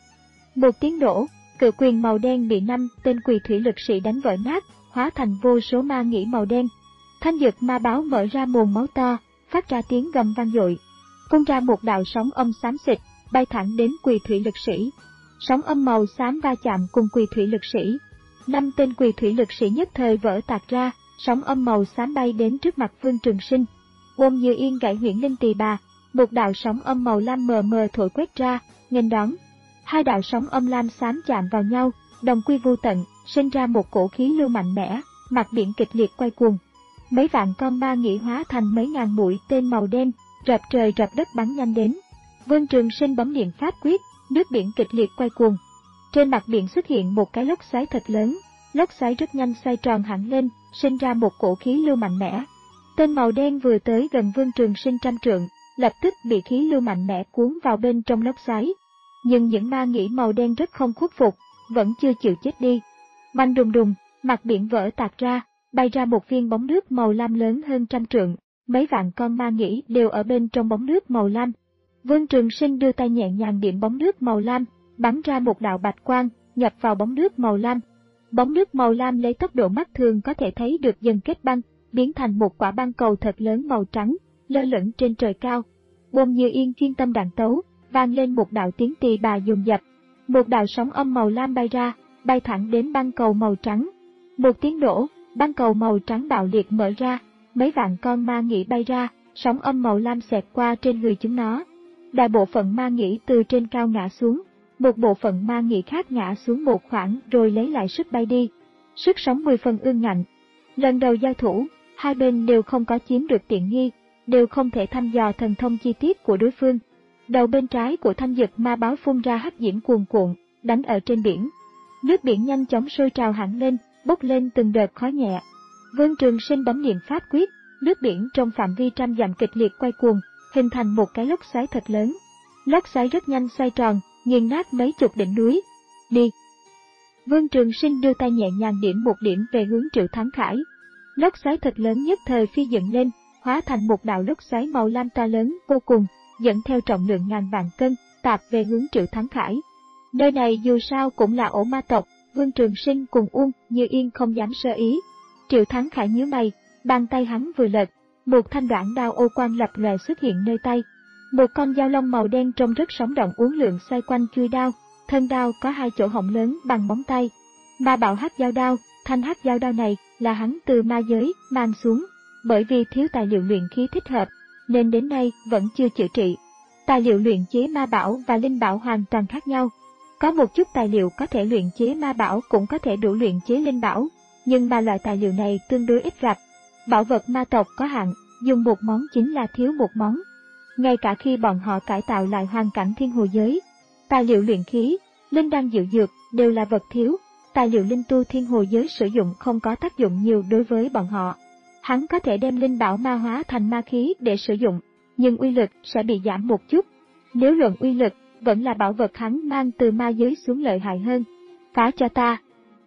Một tiếng nổ, cự quyền màu đen bị năm tên Quỳ Thủy Lực Sĩ đánh vỡ nát, hóa thành vô số ma nghĩ màu đen. Thanh dực ma báo mở ra mồm máu to, phát ra tiếng gầm vang dội, phun ra một đạo sóng âm xám xịt, bay thẳng đến Quỳ Thủy Lực Sĩ. Sóng âm màu xám va chạm cùng Quỳ Thủy Lực Sĩ. Năm tên Quỳ Thủy Lực Sĩ nhất thời vỡ tạc ra, sóng âm màu xám bay đến trước mặt Vương Trường Sinh. Uông Như Yên gãy huyễn linh tỳ bà, một đạo sóng âm màu lam mờ mờ thổi quét ra, nghênh đón. Hai đạo sóng âm lam xám chạm vào nhau, đồng quy vô tận, sinh ra một cổ khí lưu mạnh mẽ, mặt biển kịch liệt quay cuồng. Mấy vạn con ma nghĩ hóa thành mấy ngàn mũi tên màu đen, rập trời rập đất bắn nhanh đến. Vương Trường Sinh bấm niệm pháp quyết, nước biển kịch liệt quay cuồng. Trên mặt biển xuất hiện một cái lốc xoáy thật lớn, lốc xoáy rất nhanh xoay tròn hẳn lên, sinh ra một cổ khí lưu mạnh mẽ. Tên màu đen vừa tới gần Vương Trường Sinh trăm trượng, lập tức bị khí lưu mạnh mẽ cuốn vào bên trong lốc xoáy. Nhưng những ma nghĩ màu đen rất không khuất phục, vẫn chưa chịu chết đi. Bành đùng đùng, mặt biển vỡ tạc ra, bay ra một viên bóng nước màu lam lớn hơn trăm trượng, mấy vạn con ma nghĩ đều ở bên trong bóng nước màu lam. Vương Trường Sinh đưa tay nhẹ nhàng điểm bóng nước màu lam, bắn ra một đạo bạch quang, nhập vào bóng nước màu lam. Bóng nước màu lam lấy tốc độ mắt thường có thể thấy được dần kết băng, biến thành một quả băng cầu thật lớn màu trắng, lơ lửng trên trời cao. Uông Như Yên chuyên tâm đàn tấu, vang lên một đạo tiếng tỳ bà dồn dập. Một đạo sóng âm màu lam bay ra, bay thẳng đến băng cầu màu trắng. Một tiếng nổ, băng cầu màu trắng bạo liệt mở ra, mấy vạn con ma nghĩ bay ra, sóng âm màu lam xẹt qua trên người chúng nó. Đại bộ phận ma nghĩ từ trên cao ngã xuống, một bộ phận ma nghĩ khác ngã xuống một khoảng rồi lấy lại sức bay đi. Sức sống mười phần ương ngạnh. Lần đầu giao thủ, hai bên đều không có chiếm được tiện nghi, đều không thể thăm dò thần thông chi tiết của đối phương. Đầu bên trái của thanh dực ma báo phun ra hắc diễm cuồn cuộn, đánh ở trên biển. Nước biển nhanh chóng sôi trào hẳn lên, bốc lên từng đợt khói nhẹ. Vương Trường Sinh bấm niệm pháp quyết, nước biển trong phạm vi trăm dặm kịch liệt quay cuồng, hình thành một cái lốc xoáy thật lớn. Lốc xoáy rất nhanh xoay tròn, nghiền nát mấy chục đỉnh núi. Đi! Vương Trường Sinh đưa tay nhẹ nhàng điểm một điểm về hướng Triệu Thắng Khải. Lốc xoáy thật lớn nhất thời phi dựng lên, hóa thành một đạo lốc xoáy màu lam to lớn vô cùng, dẫn theo trọng lượng ngàn vạn cân, tạt về hướng Triệu Thắng Khải. Nơi này dù sao cũng là ổ ma tộc, Vương Trường Sinh cùng Uông Như Yên không dám sơ ý. Triệu Thắng Khải nhíu mày, bàn tay hắn vừa lật, một thanh đoạn đao ô quang lập lòe xuất hiện nơi tay. Một con dao long màu đen trông rất sống động uốn lượn xoay quanh chuôi đao, thân đao có hai chỗ hổng lớn bằng móng tay. Ma bảo hắc dao đao, thanh hắc dao đao này là hắn từ ma giới mang xuống, bởi vì thiếu tài liệu luyện khí thích hợp, nên đến nay vẫn chưa chữa trị. Tài liệu luyện chế ma bảo và linh bảo hoàn toàn khác nhau. Có một chút tài liệu có thể luyện chế ma bảo cũng có thể đủ luyện chế linh bảo, nhưng ba loại tài liệu này tương đối ít gặp. Bảo vật ma tộc có hạn, dùng một món chính là thiếu một món. Ngay cả khi bọn họ cải tạo lại hoàn cảnh thiên hồ giới, tài liệu luyện khí, linh đan diệu dược đều là vật thiếu. Tài liệu linh tu thiên hồ giới sử dụng không có tác dụng nhiều đối với bọn họ. Hắn có thể đem linh bảo ma hóa thành ma khí để sử dụng, nhưng uy lực sẽ bị giảm một chút. Nếu luận uy lực, vẫn là bảo vật hắn mang từ ma giới xuống lợi hại hơn. Phá cho ta!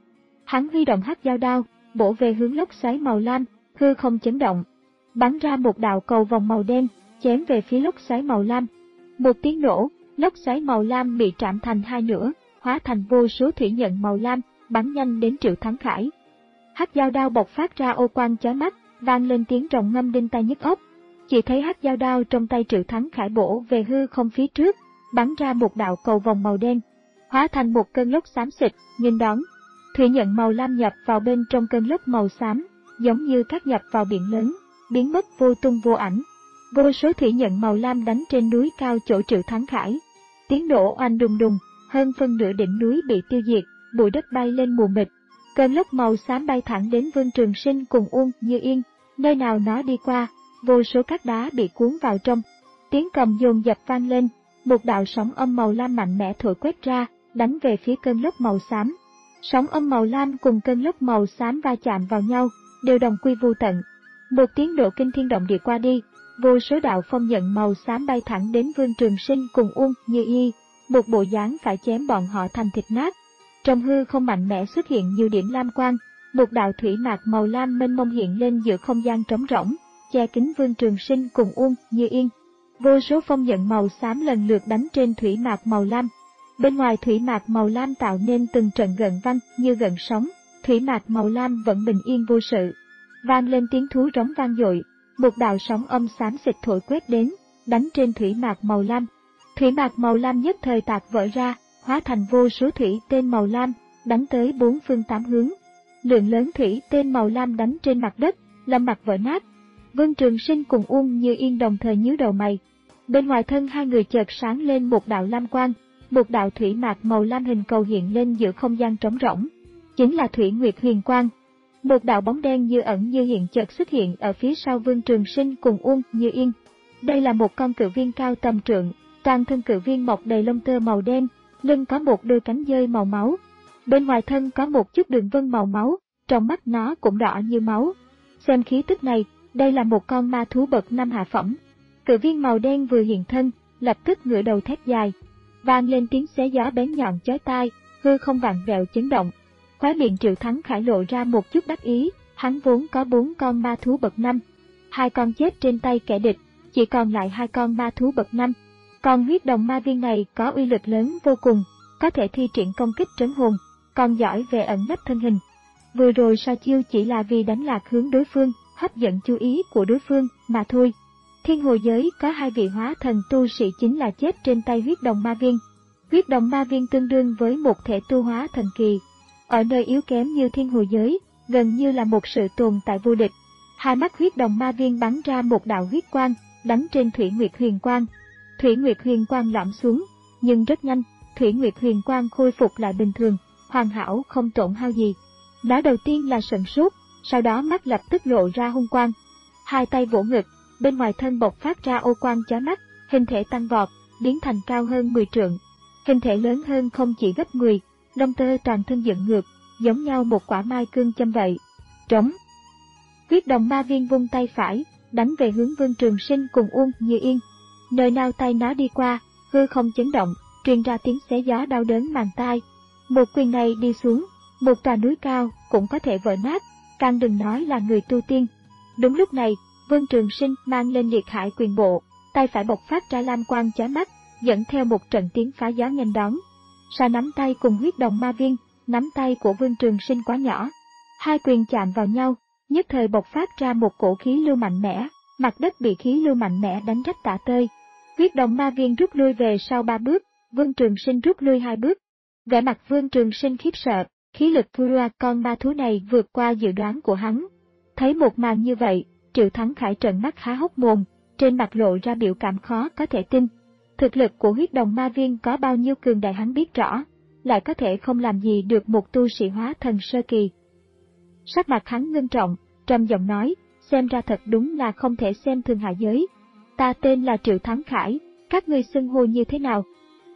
Hắn huy động hắc dao đao, bổ về hướng lốc xoáy màu lam, hư không chấn động, bắn ra một đạo cầu vòng màu đen, chém về phía lốc xoáy màu lam. Một tiếng nổ, lốc xoáy màu lam bị trạm thành hai nửa, hóa thành vô số thủy nhận màu lam, bắn nhanh đến Triệu Thắng Khải. Hắc dao đao bộc phát ra ô quang chói mắt, vang lên tiếng rồng ngâm đinh tai nhức óc. Chỉ thấy hắc dao đao trong tay Triệu Thắng Khải bổ về hư không phía trước, bắn ra một đạo cầu vòng màu đen, hóa thành một cơn lốc xám xịt, nghênh đón. Thủy nhận màu lam nhập vào bên trong cơn lốc màu xám, giống như cát nhập vào biển lớn, biến mất vô tung vô ảnh. Vô số thủy nhận màu lam đánh trên núi cao chỗ Triệu Thắng Khải. Tiếng nổ oanh đùng đùng, hơn phân nửa đỉnh núi bị tiêu diệt, bụi đất bay lên mù mịt. Cơn lốc màu xám bay thẳng đến Vương Trường Sinh cùng Uông Như Yên, nơi nào nó đi qua, vô số cát đá bị cuốn vào trong. Tiếng cầm dồn dập vang lên, một đạo sóng âm màu lam mạnh mẽ thổi quét ra, đánh về phía cơn lốc màu xám. Sóng âm màu lam cùng cơn lốc màu xám va chạm vào nhau, đều đồng quy vô tận. Một tiếng nổ kinh thiên động địa qua đi, vô số đạo phong nhận màu xám bay thẳng đến Vương Trường Sinh cùng Uông Như Yên, một bộ dáng phải chém bọn họ thành thịt nát. Trong hư không mạnh mẽ xuất hiện nhiều điểm lam quang, một đạo thủy mạc màu lam mênh mông hiện lên giữa không gian trống rỗng, che kín Vương Trường Sinh cùng Uông Như Yên. Vô số phong nhận màu xám lần lượt đánh trên thủy mạc màu lam. Bên ngoài thủy mạc màu lam tạo nên từng trận gợn vang như gợn sóng, thủy mạc màu lam vẫn bình yên vô sự. Vang lên tiếng thú rống vang dội, một đạo sóng âm xám xịt thổi quét đến, đánh trên thủy mạc màu lam. Thủy mạc màu lam nhất thời tạc vỡ ra, hóa thành vô số thủy tên màu lam, đánh tới bốn phương tám hướng. Lượng lớn thủy tên màu lam đánh trên mặt đất, lâm mặt vỡ nát. Vương Trường Sinh cùng Uông Như Yên đồng thời nhíu đầu mày. Bên ngoài thân hai người chợt sáng lên một đạo lam quang, một đạo thủy mạc màu lam hình cầu hiện lên giữa không gian trống rỗng. Chính là Thủy Nguyệt Huyền Quang. Một đạo bóng đen như ẩn như hiện chợt xuất hiện ở phía sau Vương Trường Sinh cùng Uông Như Yên. Đây là một con cự viên cao tầm trượng, toàn thân cự viên mọc đầy lông tơ màu đen, lưng có một đôi cánh dơi màu máu. Bên ngoài thân có một chút đường vân màu máu, trong mắt nó cũng đỏ như máu. Xem khí tức này, đây là một con ma thú bậc năm hạ phẩm. Cự viên màu đen vừa hiện thân, lập tức ngửa đầu thét dài, vang lên tiếng xé gió bén nhọn chói tai, hư không vặn vẹo chấn động. Khóe miệng Triệu Thắng Khải lộ ra một chút đắc ý, hắn vốn có bốn con ma thú bậc năm, hai con chết trên tay kẻ địch, chỉ còn lại hai con ma thú bậc năm. Con huyết đồng ma viên này có uy lực lớn vô cùng, có thể thi triển công kích trấn hồn, còn giỏi về ẩn nấp thân hình. Vừa rồi sa chiêu chỉ là vì đánh lạc hướng đối phương, hấp dẫn chú ý của đối phương mà thôi. Thiên hồ giới có hai vị hóa thần tu sĩ chính là chết trên tay huyết đồng ma viên. Huyết đồng ma viên tương đương với một thể tu hóa thần kỳ. Ở nơi yếu kém như thiên hồ giới, gần như là một sự tồn tại vô địch. Hai mắt huyết đồng ma viên bắn ra một đạo huyết quang, đánh trên Thủy Nguyệt Huyền Quang. Thủy Nguyệt Huyền Quang lõm xuống, nhưng rất nhanh, Thủy Nguyệt Huyền Quang khôi phục lại bình thường, hoàn hảo không tổn hao gì. Nó đầu tiên là sửng sốt, sau đó mắt lập tức lộ ra hung quang. Hai tay vỗ ngực, bên ngoài thân bộc phát ra ô quang chói mắt, hình thể tăng vọt, biến thành cao hơn mười trượng. Hình thể lớn hơn không chỉ gấp mười, lông tơ toàn thân dựng ngược, giống nhau một quả mai cương châm vậy. Trống. Huyết đồng ma viên vung tay phải, đánh về hướng Vương Trường Sinh cùng Uông Như Yên. Nơi nào tay nó đi qua, hư không chấn động, truyền ra tiếng xé gió đau đớn màng tai. Một quyền này đi xuống, một tòa núi cao cũng có thể vỡ nát, càng đừng nói là người tu tiên. Đúng lúc này, Vương Trường Sinh mang lên liệt hải quyền bộ, tay phải bộc phát ra lam quang chói mắt, dẫn theo một trận tiếng phá gió nghênh đón. Sa nắm tay cùng huyết đồng ma viên, nắm tay của Vương Trường Sinh quá nhỏ. Hai quyền chạm vào nhau, nhất thời bộc phát ra một cổ khí lưu mạnh mẽ, mặt đất bị khí lưu mạnh mẽ đánh rách tả tơi. Huyết đồng ma viên rút lui về sau ba bước, Vương Trường Sinh rút lui hai bước. Vẻ mặt Vương Trường Sinh khiếp sợ, khí lực Thua con ma thú này vượt qua dự đoán của hắn. Thấy một màn như vậy, Triệu Thắng Khải trợn mắt há hốc mồm, trên mặt lộ ra biểu cảm khó có thể tin. Thực lực của huyết đồng ma viên có bao nhiêu cường đại hắn biết rõ, lại có thể không làm gì được một tu sĩ hóa thần sơ kỳ. Sắc mặt hắn ngưng trọng, trầm giọng nói, xem ra thật đúng là không thể xem thường hạ giới. Ta tên là Triệu Thắng Khải, các ngươi xưng hô như thế nào?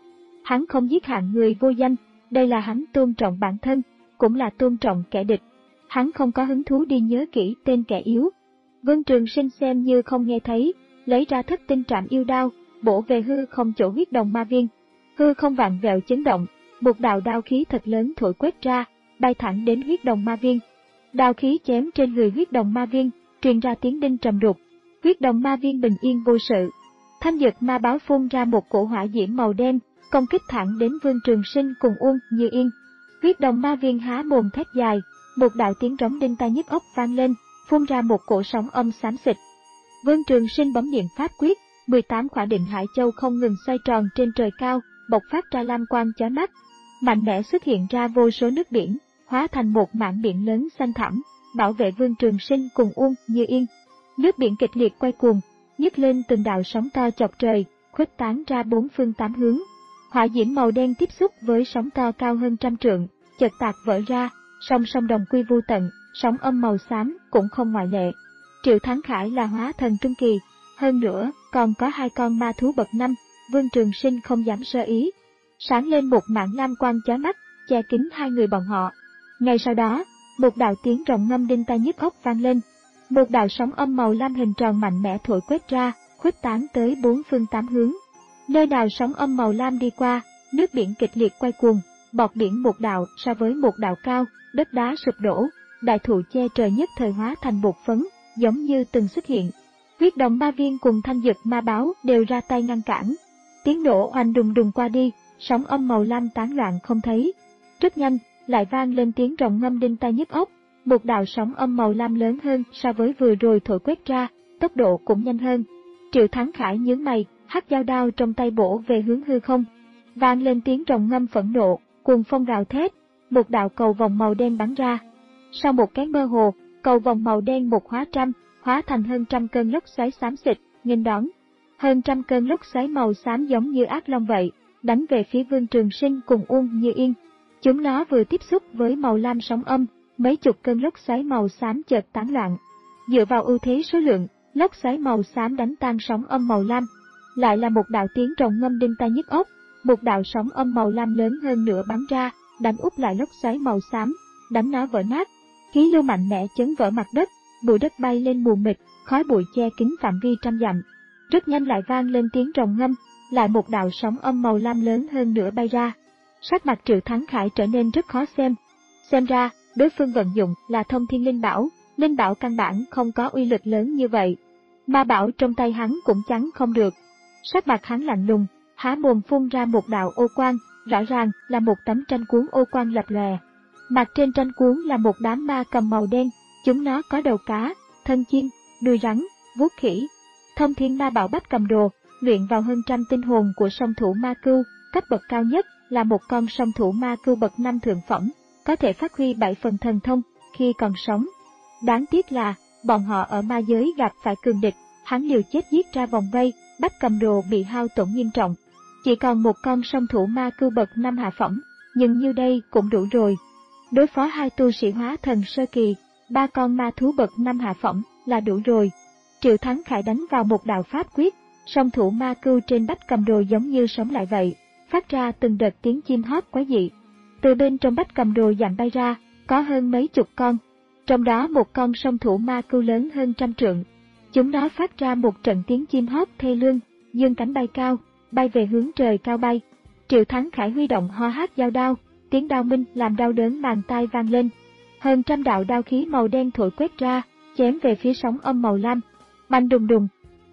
Hắn không giết hạng người vô danh, đây là hắn tôn trọng bản thân, cũng là tôn trọng kẻ địch. Hắn không có hứng thú đi nhớ kỹ tên kẻ yếu. Vương Trường Sinh xem như không nghe thấy, lấy ra thất tinh trảm yêu đao, bổ về hư không chỗ huyết đồng ma viên. Hư không vặn vẹo chấn động, một đạo đao khí thật lớn thổi quét ra, bay thẳng đến huyết đồng ma viên. Đao khí chém trên người huyết đồng ma viên, truyền ra tiếng đinh trầm đục. Huyết đồng ma viên bình yên vô sự. Thanh dực ma báo phun ra một cổ hỏa diễm màu đen, công kích thẳng đến Vương Trường Sinh cùng Uông Như Yên. Huyết đồng ma viên há mồm thét dài, một đạo tiếng trống đinh tai nhức óc vang lên, phun ra một cổ sóng âm xám xịt. Vương Trường Sinh bấm niệm pháp quyết, mười tám khỏa định hải châu không ngừng xoay tròn trên trời cao, bộc phát ra lam quang chói mắt. Mạnh mẽ xuất hiện ra vô số nước biển, hóa thành một mảng biển lớn xanh thẳm, bảo vệ Vương Trường Sinh cùng Uông Như Yên. Nước biển kịch liệt quay cuồng, nhấc lên từng đạo sóng to chọc trời, khuếch tán ra bốn phương tám hướng. Hỏa diễm màu đen tiếp xúc với sóng to cao hơn trăm trượng, chợt tạc vỡ ra, song song đồng quy vu tận, sóng âm màu xám cũng không ngoại lệ. Triệu Thắng Khải là hóa thần trung kỳ, hơn nữa còn có hai con ma thú bậc năm, Vương Trường Sinh không dám sơ ý. Sáng lên một mảng lam quang chói mắt, che kín hai người bọn họ. Ngay sau đó, một đạo tiếng rồng ngâm đinh tai nhức óc vang lên. Một đạo sóng âm màu lam hình tròn mạnh mẽ thổi quét ra, khuếch tán tới bốn phương tám hướng. Nơi nào sóng âm màu lam đi qua, nước biển kịch liệt quay cuồng, bọt biển một đạo so với một đạo cao, đất đá sụp đổ, đại thụ che trời nhất thời hóa thành bột phấn, giống như từng xuất hiện. Huyết đồng ma viên cùng thanh dực ma báo đều ra tay ngăn cản. Tiếng nổ oanh đùng đùng qua đi, sóng âm màu lam tán loạn không thấy. Rất nhanh, lại vang lên tiếng rồng ngâm đinh tai nhức óc, một đạo sóng âm màu lam lớn hơn so với vừa rồi thổi quét ra, tốc độ cũng nhanh hơn. Triệu Thắng Khải nhướng mày, hắc dao đao trong tay bổ về hướng hư không. Vang lên tiếng rồng ngâm phẫn nộ, cuồng phong rào thét, một đạo cầu vòng màu đen bắn ra. Sau một cái mơ hồ, cầu vòng màu đen một hóa trăm, hóa thành hơn trăm cơn lốc xoáy xám xịt, nghênh đón. Hơn trăm cơn lốc xoáy màu xám giống như ác long vậy, đánh về phía Vương Trường Sinh cùng Uông Như Yên. Chúng nó vừa tiếp xúc với màu lam sóng âm, mấy chục cơn lốc xoáy màu xám chợt tán loạn. Dựa vào ưu thế số lượng, lốc xoáy màu xám đánh tan sóng âm màu lam. Lại là một đạo tiếng rồng ngâm đinh tai nhức óc, một đạo sóng âm màu lam lớn hơn nữa bắn ra, đánh úp lại lốc xoáy màu xám, đánh nó vỡ nát. Khí lưu mạnh mẽ chấn vỡ mặt đất, bụi đất bay lên mù mịt, khói bụi che kín phạm vi trăm dặm. Rất nhanh lại vang lên tiếng rồng ngâm, lại một đạo sóng âm màu lam lớn hơn nữa bay ra. Sắc mặt Triệu Thắng Khải trở nên rất khó xem. Xem ra, đối phương vận dụng là thông thiên linh bảo, linh bảo căn bản không có uy lực lớn như vậy. Ma bảo trong tay hắn cũng chắn không được. Sắc mặt hắn lạnh lùng, há mồm phun ra một đạo ô quang, rõ ràng là một tấm tranh cuốn ô quang lập lòe. Mặt trên tranh cuốn là một đám ma cầm màu đen, chúng nó có đầu cá, thân chim, đuôi rắn, vuốt khỉ. Thông thiên ma bảo bách cầm đồ, luyện vào hơn trăm tinh hồn của song thủ ma cưu, cấp bậc cao nhất là một con song thủ ma cưu bậc năm thượng phẩm, có thể phát huy bảy phần thần thông khi còn sống. Đáng tiếc là, bọn họ ở ma giới gặp phải cường địch, hắn liều chết giết ra vòng vây, bách cầm đồ bị hao tổn nghiêm trọng. Chỉ còn một con song thủ ma cưu bậc năm hạ phẩm, nhưng như đây cũng đủ rồi. Đối phó hai tu sĩ hóa thần sơ kỳ, ba con ma thú bậc năm hạ phẩm là đủ rồi. Triệu Thắng Khải đánh vào một đạo pháp quyết, song thủ ma cưu trên bách cầm đồ giống như sống lại vậy, phát ra từng đợt tiếng chim hót quái dị. Từ bên trong bách cầm đồ dạn bay ra, có hơn mấy chục con, trong đó một con song thủ ma cưu lớn hơn trăm trượng. Chúng nó phát ra một trận tiếng chim hót thê lương, dương cánh bay cao, bay về hướng trời cao bay. Triệu Thắng Khải huy động ho hát dao đao, tiếng đao minh làm đau đớn màng tai vang lên. Hơn trăm đạo đao khí màu đen thổi quét ra, chém về phía sóng âm màu lam. Bành đùng đùng.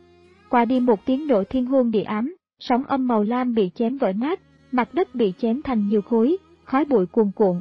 Qua đi một tiếng nổ thiên huân địa ám, sóng âm màu lam bị chém vỡ nát, mặt đất bị chém thành nhiều khối, khói bụi cuồn cuộn.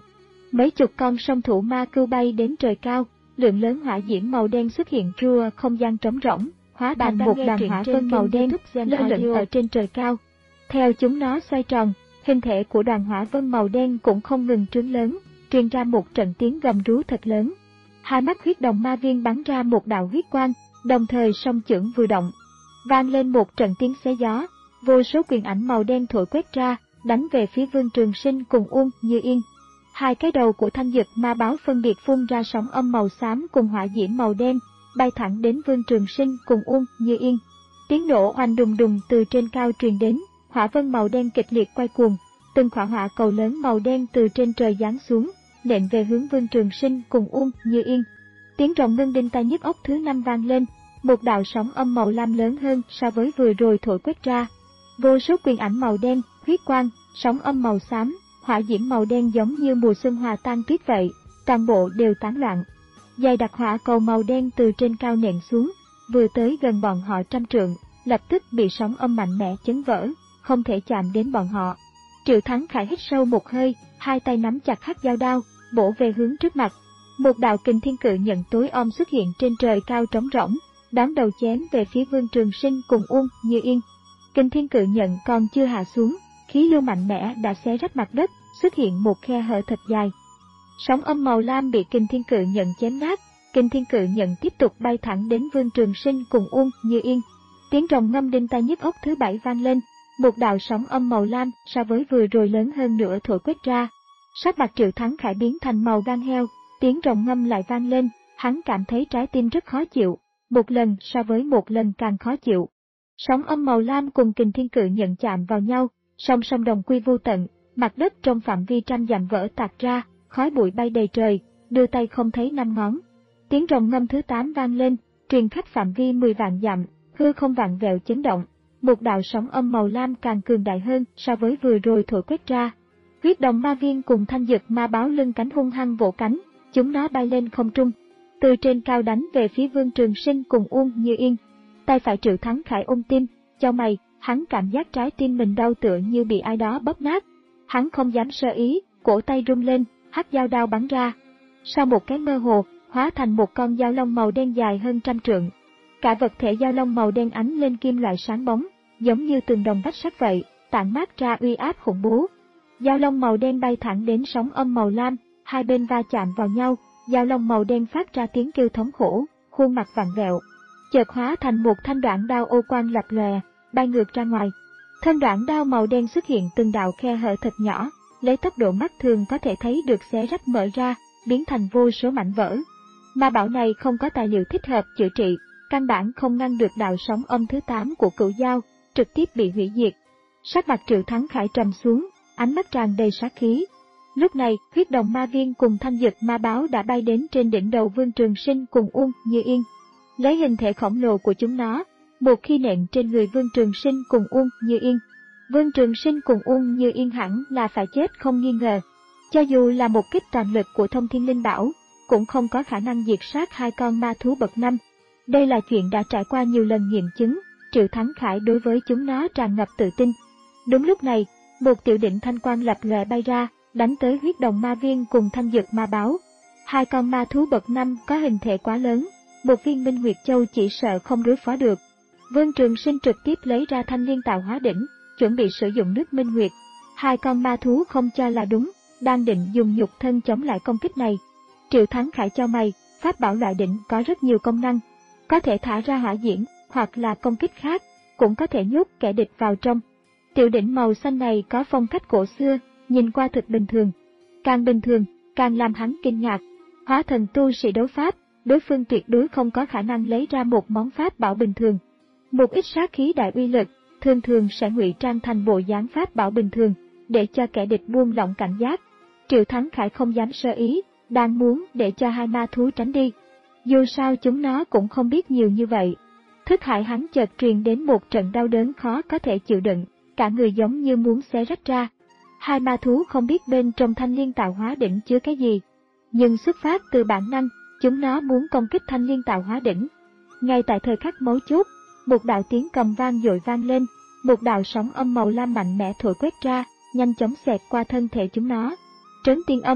Mấy chục con song thủ ma cưu bay đến trời cao, lượng lớn hỏa diễm màu đen xuất hiện rua không gian trống rỗng, hóa thành một đàn hỏa vân màu đen lơ lửng ở trên trời cao. Theo chúng nó xoay tròn, hình thể của đoàn hỏa vân màu đen cũng không ngừng trướng lớn, truyền ra một trận tiếng gầm rú thật lớn. Hai mắt huyết đồng ma viên bắn ra một đạo huyết quang, đồng thời song chưởng vừa động, vang lên một trận tiếng xé gió, vô số quyền ảnh màu đen thổi quét ra, đánh về phía Vương Trường Sinh cùng Uông Như Yên. Hai cái đầu của thanh dực ma báo phân biệt phun ra sóng âm màu xám cùng hỏa diễm màu đen, bay thẳng đến Vương Trường Sinh cùng Uông Như Yên. Tiếng nổ oanh đùng đùng từ trên cao truyền đến, hỏa vân màu đen kịch liệt quay cuồng, từng quả hỏa cầu lớn màu đen từ trên trời giáng xuống, nện về hướng Vương Trường Sinh cùng Uông Như Yên. Tiếng rồng ngân đinh tai nhức óc thứ năm vang lên, một đạo sóng âm màu lam lớn hơn so với vừa rồi thổi quét ra. Vô số quyền ảnh màu đen, huyết quang, sóng âm màu xám, hỏa diễm màu đen giống như mùa xuân hòa tan tuyết vậy, toàn bộ đều tán loạn. Dày đặc hỏa cầu màu đen từ trên cao nện xuống, vừa tới gần bọn họ trăm trượng, lập tức bị sóng âm mạnh mẽ chấn vỡ, không thể chạm đến bọn họ. Triệu Thắng Khải hít sâu một hơi, hai tay nắm chặt hắc dao đao, bổ về hướng trước mặt. Một đạo kình thiên cự nhận tối om xuất hiện trên trời cao trống rỗng, đón đầu chém về phía Vương Trường Sinh cùng Uông Như Yên. Kình thiên cự nhận còn chưa hạ xuống, khí lưu mạnh mẽ đã xé rách mặt đất, xuất hiện một khe hở thật dài. Sóng âm màu lam bị kình thiên cự nhận chém nát, kình thiên cự nhận tiếp tục bay thẳng đến Vương Trường Sinh cùng Uông Như Yên. Tiếng rồng ngâm đinh tai nhức óc thứ bảy vang lên, một đạo sóng âm màu lam so với vừa rồi lớn hơn nữa thổi quét ra. Sắc mặt Triệu Thắng Khải biến thành màu gan heo, tiếng rồng ngâm lại vang lên, hắn cảm thấy trái tim rất khó chịu, một lần so với một lần càng khó chịu. Sóng âm màu lam cùng kình thiên cự nhận chạm vào nhau, song song đồng quy vô tận, mặt đất trong phạm vi trăm dặm vỡ tạc ra, khói bụi bay đầy trời, đưa tay không thấy năm ngón. Tiếng rồng ngâm thứ tám vang lên, truyền khắp phạm vi mười vạn dặm, hư không vạn vẹo chấn động. Một đạo sóng âm màu lam càng cường đại hơn so với vừa rồi thổi quét ra. Huyết đồng ma viên cùng thanh dực ma báo lưng cánh hung hăng vỗ cánh, chúng nó bay lên không trung, từ trên cao đánh về phía Vương Trường Sinh cùng Uông Như Yên. Tay phải Triệu Thắng Khải ôm tim, chau mày, hắn cảm giác trái tim mình đau tựa như bị ai đó bóp nát. Hắn không dám sơ ý, cổ tay rung lên, hắc dao đao bắn ra. Sau một cái mơ hồ, hóa thành một con dao long màu đen dài hơn trăm trượng. Cả vật thể dao long màu đen ánh lên kim loại sáng bóng, giống như từng đồng vách sắt vậy, tản mát ra uy áp khủng bố. Dao long màu đen bay thẳng đến sóng âm màu lam, hai bên va chạm vào nhau, dao long màu đen phát ra tiếng kêu thống khổ, khuôn mặt vặn vẹo, chợt hóa thành một thanh đoạn đao ô quang lập lòe, bay ngược ra ngoài. Thân đoạn đao màu đen xuất hiện từng đạo khe hở thật nhỏ, lấy tốc độ mắt thường có thể thấy được xé rách mở ra, biến thành vô số mảnh vỡ. Ma bảo này không có tài liệu thích hợp chữa trị, căn bản không ngăn được đạo sóng âm thứ tám của cửu dao, trực tiếp bị hủy diệt. Sắc mặt Triệu Thắng Khải trầm xuống, ánh mắt tràn đầy sát khí. Lúc này, huyết đồng ma viên cùng thanh dực ma báo đã bay đến trên đỉnh đầu Vương Trường Sinh cùng Uông Như Yên. Lấy hình thể khổng lồ của chúng nó, một khi nện trên người Vương Trường Sinh cùng Uông Như Yên, Vương Trường Sinh cùng Uông Như Yên hẳn là phải chết không nghi ngờ. Cho dù là một kích toàn lực của Thông Thiên Linh Bảo, cũng không có khả năng diệt sát hai con ma thú bậc năm. Đây là chuyện đã trải qua nhiều lần nghiệm chứng, Triệu Thắng Khải đối với chúng nó tràn ngập tự tin. Đúng lúc này, một tiểu đỉnh thanh quang lập lòe bay ra, đánh tới huyết đồng ma viên cùng thanh dực ma báo. Hai con ma thú bậc năm có hình thể quá lớn, một viên Minh Nguyệt Châu chỉ sợ không đối phó được. Vương Trường Sinh trực tiếp lấy ra thanh liên tạo hóa đỉnh, chuẩn bị sử dụng nước Minh Nguyệt. Hai con ma thú không cho là đúng, đang định dùng nhục thân chống lại công kích này. Triệu Thắng Khải cho mày, pháp bảo loại đỉnh có rất nhiều công năng, có thể thả ra hỏa diễm, hoặc là công kích khác, cũng có thể nhốt kẻ địch vào trong. Tiểu đỉnh màu xanh này có phong cách cổ xưa, nhìn qua thực bình thường. Càng bình thường, càng làm hắn kinh ngạc. Hóa thần tu sĩ đấu pháp, đối phương tuyệt đối không có khả năng lấy ra một món pháp bảo bình thường. Một ít sát khí đại uy lực, thường thường sẽ ngụy trang thành bộ dáng pháp bảo bình thường, để cho kẻ địch buông lỏng cảnh giác. Triệu Thắng Khải không dám sơ ý, đang muốn để cho hai ma thú tránh đi. Dù sao chúng nó cũng không biết nhiều như vậy. Thức hải hắn chợt truyền đến một trận đau đớn khó có thể chịu đựng, cả người giống như muốn xé rách ra. Hai ma thú không biết bên trong thanh liên tạo hóa đỉnh chứa cái gì, nhưng xuất phát từ bản năng, chúng nó muốn công kích thanh liên tạo hóa đỉnh. Ngay tại thời khắc mấu chốt, một đạo tiếng cầm vang dội vang lên, một đạo sóng âm màu lam mạnh mẽ thổi quét ra, nhanh chóng xẹt qua thân thể chúng nó. Trấn tiên âm,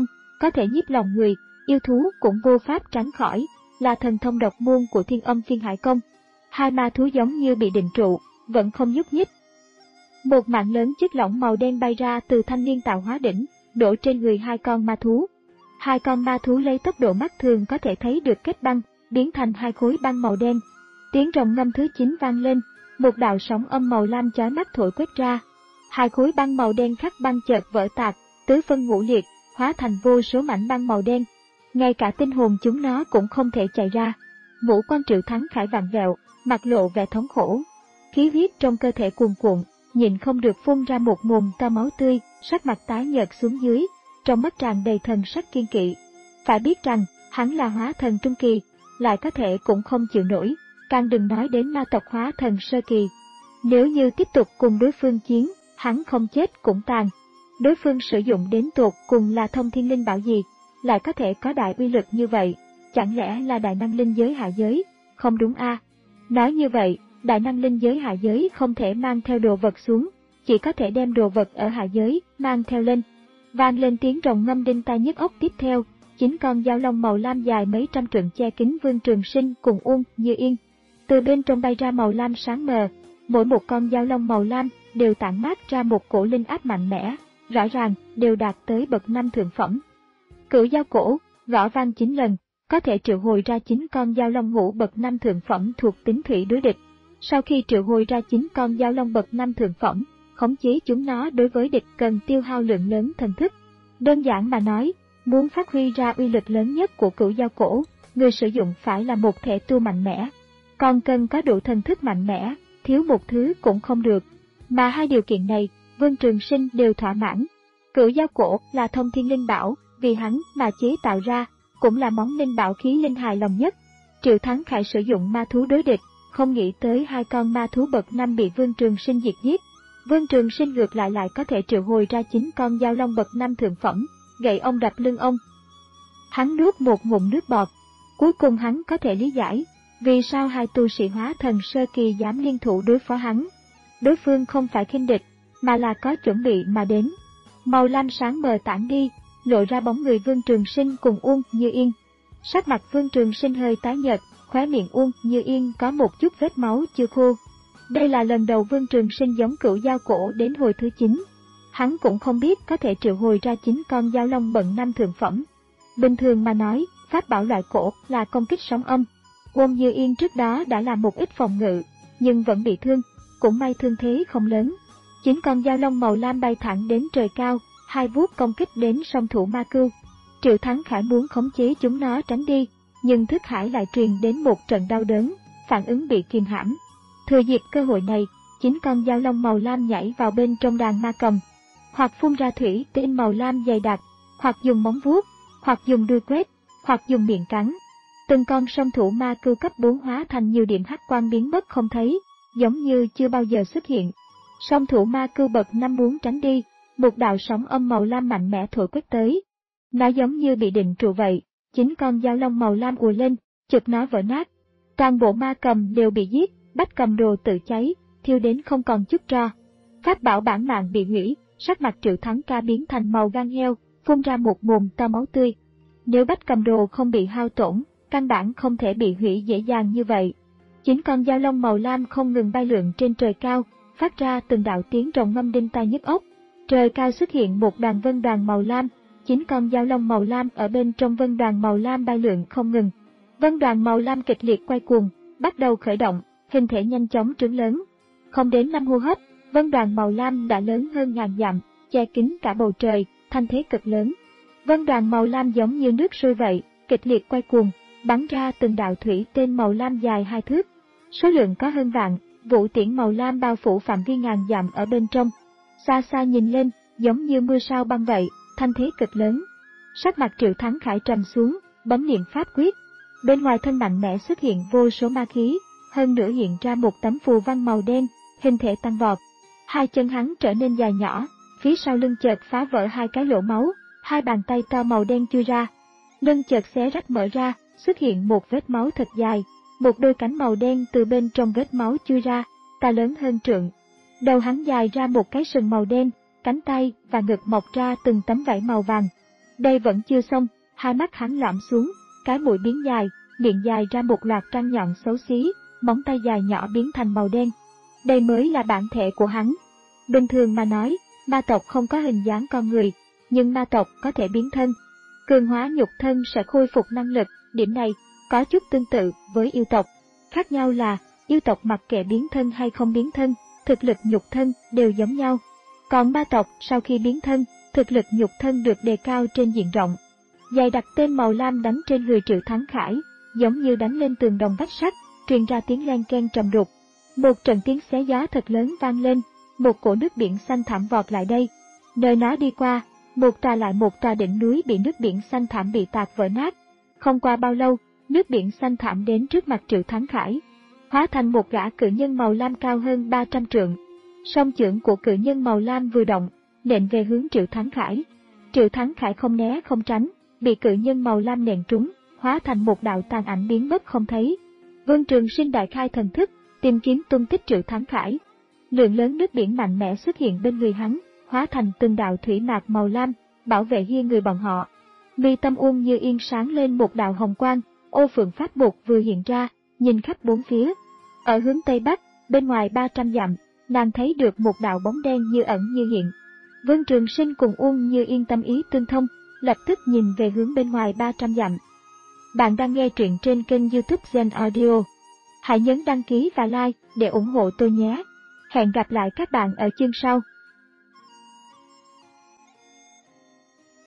có thể nhiếp lòng người, yêu thú cũng vô pháp tránh khỏi, là thần thông độc môn của Thiên Âm Phiên Hải Công. Hai ma thú giống như bị định trụ, vẫn không nhúc nhích. Một mảng lớn chất lỏng màu đen bay ra từ thanh niên tạo hóa đỉnh, đổ trên người hai con ma thú. Hai con ma thú lấy tốc độ mắt thường có thể thấy được kết băng, biến thành hai khối băng màu đen. Tiếng rồng ngâm thứ chín vang lên, một đạo sóng âm màu lam chói mắt thổi quét ra. Hai khối băng màu đen khắc băng chợt vỡ tạc, tứ phân ngũ liệt, hóa thành vô số mảnh băng màu đen. Ngay cả tinh hồn chúng nó cũng không thể chạy ra. Ngũ quan Triệu Thắng Khải vặn vẹo, mặt lộ vẻ thống khổ. Khí huyết trong cơ thể cuồn cuộn, nhịn không được phun ra một ngụm to máu tươi, sắc mặt tái nhợt xuống dưới, trong mắt tràn đầy thần sắc kiên kỵ. Phải biết rằng, hắn là hóa thần trung kỳ, lại có thể cũng không chịu nổi, càng đừng nói đến ma tộc hóa thần sơ kỳ. Nếu như tiếp tục cùng đối phương chiến, hắn không chết cũng tàn. Đối phương sử dụng đến tột cùng là thông thiên linh bảo gì, lại có thể có đại uy lực như vậy, chẳng lẽ là đại năng linh giới hạ giới? Không đúng a. À? Nói như vậy, đại năng linh giới hạ giới không thể mang theo đồ vật xuống, chỉ có thể đem đồ vật ở hạ giới mang theo lên. Vang lên tiếng rồng ngâm đinh tai nhức óc tiếp theo, chín con dao long màu lam dài mấy trăm trượng che kín Vương Trường Sinh cùng Uông Như Yên. Từ bên trong bay ra màu lam sáng mờ, mỗi một con dao long màu lam đều tản mát ra một cổ linh áp mạnh mẽ, rõ ràng đều đạt tới bậc năm thượng phẩm. Cửu dao cổ, gõ vang chín lần, có thể triệu hồi ra chín con dao long ngũ bậc năm thượng phẩm thuộc tính thủy đối địch. Sau khi triệu hồi ra chín con dao long bậc năm thượng phẩm, khống chế chúng nó đối với địch cần tiêu hao lượng lớn thần thức. Đơn giản mà nói, muốn phát huy ra uy lực lớn nhất của cửu dao cổ, người sử dụng phải là một thể tu mạnh mẽ. Còn cần có đủ thần thức mạnh mẽ, thiếu một thứ cũng không được. Mà hai điều kiện này, Vương Trường Sinh đều thỏa mãn. Cửu dao cổ là thông thiên linh bảo, vì hắn mà chế tạo ra, cũng là món linh bảo khí linh hài lòng nhất. Triệu Thắng Khải sử dụng ma thú đối địch, không nghĩ tới hai con ma thú bậc năm bị Vương Trường Sinh diệt giết. Vương Trường Sinh ngược lại lại có thể triệu hồi ra chín con dao long bậc năm thượng phẩm, gậy ông đập lưng ông. Hắn nuốt một ngụm nước bọt, cuối cùng hắn có thể lý giải, vì sao hai tu sĩ hóa thần sơ kỳ dám liên thủ đối phó hắn. Đối phương không phải khinh địch, mà là có chuẩn bị mà đến. Màu lam sáng mờ tản đi, lộ ra bóng người Vương Trường Sinh cùng Uông Như Yên. Sắc mặt Vương Trường Sinh hơi tái nhợt, khóe miệng Uông Như Yên có một chút vết máu chưa khô. Đây là lần đầu Vương Trường Sinh giống cửu dao cổ đến hồi thứ chín. Hắn cũng không biết có thể triệu hồi ra chín con dao long bậc năm thượng phẩm. Bình thường mà nói, pháp bảo loại cổ là công kích sóng âm. Uông Như Yên trước đó đã làm một ít phòng ngự, nhưng vẫn bị thương, cũng may thương thế không lớn. Chín con dao long màu lam bay thẳng đến trời cao, hai vuốt công kích đến song thủ ma cưu. Triệu Thắng Khải muốn khống chế chúng nó tránh đi, nhưng thức hải lại truyền đến một trận đau đớn, phản ứng bị kiềm hãm. Thừa dịp cơ hội này, chín con dao long màu lam nhảy vào bên trong đàn ma cầm, hoặc phun ra thủy tinh màu lam dày đặc, hoặc dùng móng vuốt, hoặc dùng đuôi quét, hoặc dùng miệng cắn. Từng con song thủ ma cưu cấp bốn hóa thành nhiều điểm hắc quang biến mất không thấy, giống như chưa bao giờ xuất hiện. Song thủ ma cưu bậc năm muốn tránh đi, một đạo sóng âm màu lam mạnh mẽ thổi quét tới. Nó giống như bị định trụ vậy, chín con dao long màu lam ùa lên, chụp nó vỡ nát. Toàn bộ ma cầm đều bị giết, bách cầm đồ tự cháy, thiêu đến không còn chút tro. Pháp bảo bản mạng bị hủy, sắc mặt Triệu Thắng Ca biến thành màu gan heo, phun ra một mồm to máu tươi. Nếu bách cầm đồ không bị hao tổn, căn bản không thể bị hủy dễ dàng như vậy. Chín con dao long màu lam không ngừng bay lượn trên trời cao, phát ra từng đạo tiếng rồng ngâm đinh tai nhức óc. Trời cao xuất hiện một đoàn vân đoàn màu lam, chín con dao long màu lam ở bên trong vân đoàn màu lam bay lượn không ngừng. Vân đoàn màu lam kịch liệt quay cuồng, bắt đầu khởi động, hình thể nhanh chóng trưởng lớn. Không đến năm hô hấp, vân đoàn màu lam đã lớn hơn ngàn dặm, che kín cả bầu trời, thanh thế cực lớn. Vân đoàn màu lam giống như nước sôi vậy, kịch liệt quay cuồng, bắn ra từng đạo thủy tên màu lam dài hai thước. Số lượng có hơn vạn, vũ tiễn màu lam bao phủ phạm vi ngàn dặm ở bên trong. Xa xa nhìn lên, giống như mưa sao băng vậy, thanh thế cực lớn. Sắc mặt Triệu Thắng Khải trầm xuống, bấm niệm pháp quyết. Bên ngoài thân mạnh mẽ xuất hiện vô số ma khí, hơn nữa hiện ra một tấm phù văn màu đen, hình thể tăng vọt. Hai chân hắn trở nên dài nhỏ, phía sau lưng chợt phá vỡ hai cái lỗ máu, hai bàn tay to màu đen chui ra. Lưng chợt xé rách mở ra, xuất hiện một vết máu thật dài, một đôi cánh màu đen từ bên trong vết máu chui ra, to lớn hơn trượng. Đầu hắn dài ra một cái sừng màu đen, cánh tay và ngực mọc ra từng tấm vảy màu vàng. Đây vẫn chưa xong, hai mắt hắn lõm xuống, cái mũi biến dài, miệng dài ra một loạt răng nhọn xấu xí, móng tay dài nhỏ biến thành màu đen. Đây mới là bản thể của hắn. Bình thường mà nói, ma tộc không có hình dáng con người, nhưng ma tộc có thể biến thân. Cường hóa nhục thân sẽ khôi phục năng lực, điểm này có chút tương tự với yêu tộc. Khác nhau là, yêu tộc mặc kệ biến thân hay không biến thân, thực lực nhục thân đều giống nhau. Còn ma tộc sau khi biến thân, thực lực nhục thân được đề cao trên diện rộng. Giày đặt tên màu lam đánh trên người Triệu Thắng Khải, giống như đánh lên tường đồng vách sắt, truyền ra tiếng len keng trầm đục. Một trận tiếng xé gió thật lớn vang lên, một cổ nước biển xanh thẳm vọt lại đây. Nơi nó đi qua, một tòa lại một tòa đỉnh núi bị nước biển xanh thẳm bị tạc vỡ nát. Không qua bao lâu, nước biển xanh thẳm đến trước mặt Triệu Thắng Khải, hóa thành một gã cự nhân màu lam cao hơn ba trăm trượng. Song chưởng của cự nhân màu lam vừa động, nện về hướng Triệu Thắng Khải. Triệu Thắng Khải không né không tránh, bị cự nhân màu lam nện trúng, hóa thành một đạo tàn ảnh biến mất không thấy. Vương Trường Sinh đại khai thần thức, tìm kiếm tung tích Triệu Thắng Khải. Lượng lớn nước biển mạnh mẽ xuất hiện bên người hắn, hóa thành từng đạo thủy mạc màu lam, bảo vệ hiên người bọn họ. Mi tâm Uông Như Yên sáng lên một đạo hồng quang, ô phượng pháp mục vừa hiện ra, nhìn khắp bốn phía. Ở hướng tây bắc, bên ngoài ba trăm dặm, nàng thấy được một đạo bóng đen như ẩn như hiện. Vương Trường Sinh cùng Uông Như Yên tâm ý tương thông, lập tức nhìn về hướng bên ngoài ba trăm dặm. Bạn đang nghe truyện trên kênh YouTube Gen Audio. Hãy nhấn đăng ký và like để ủng hộ tôi nhé. Hẹn gặp lại các bạn ở chương sau.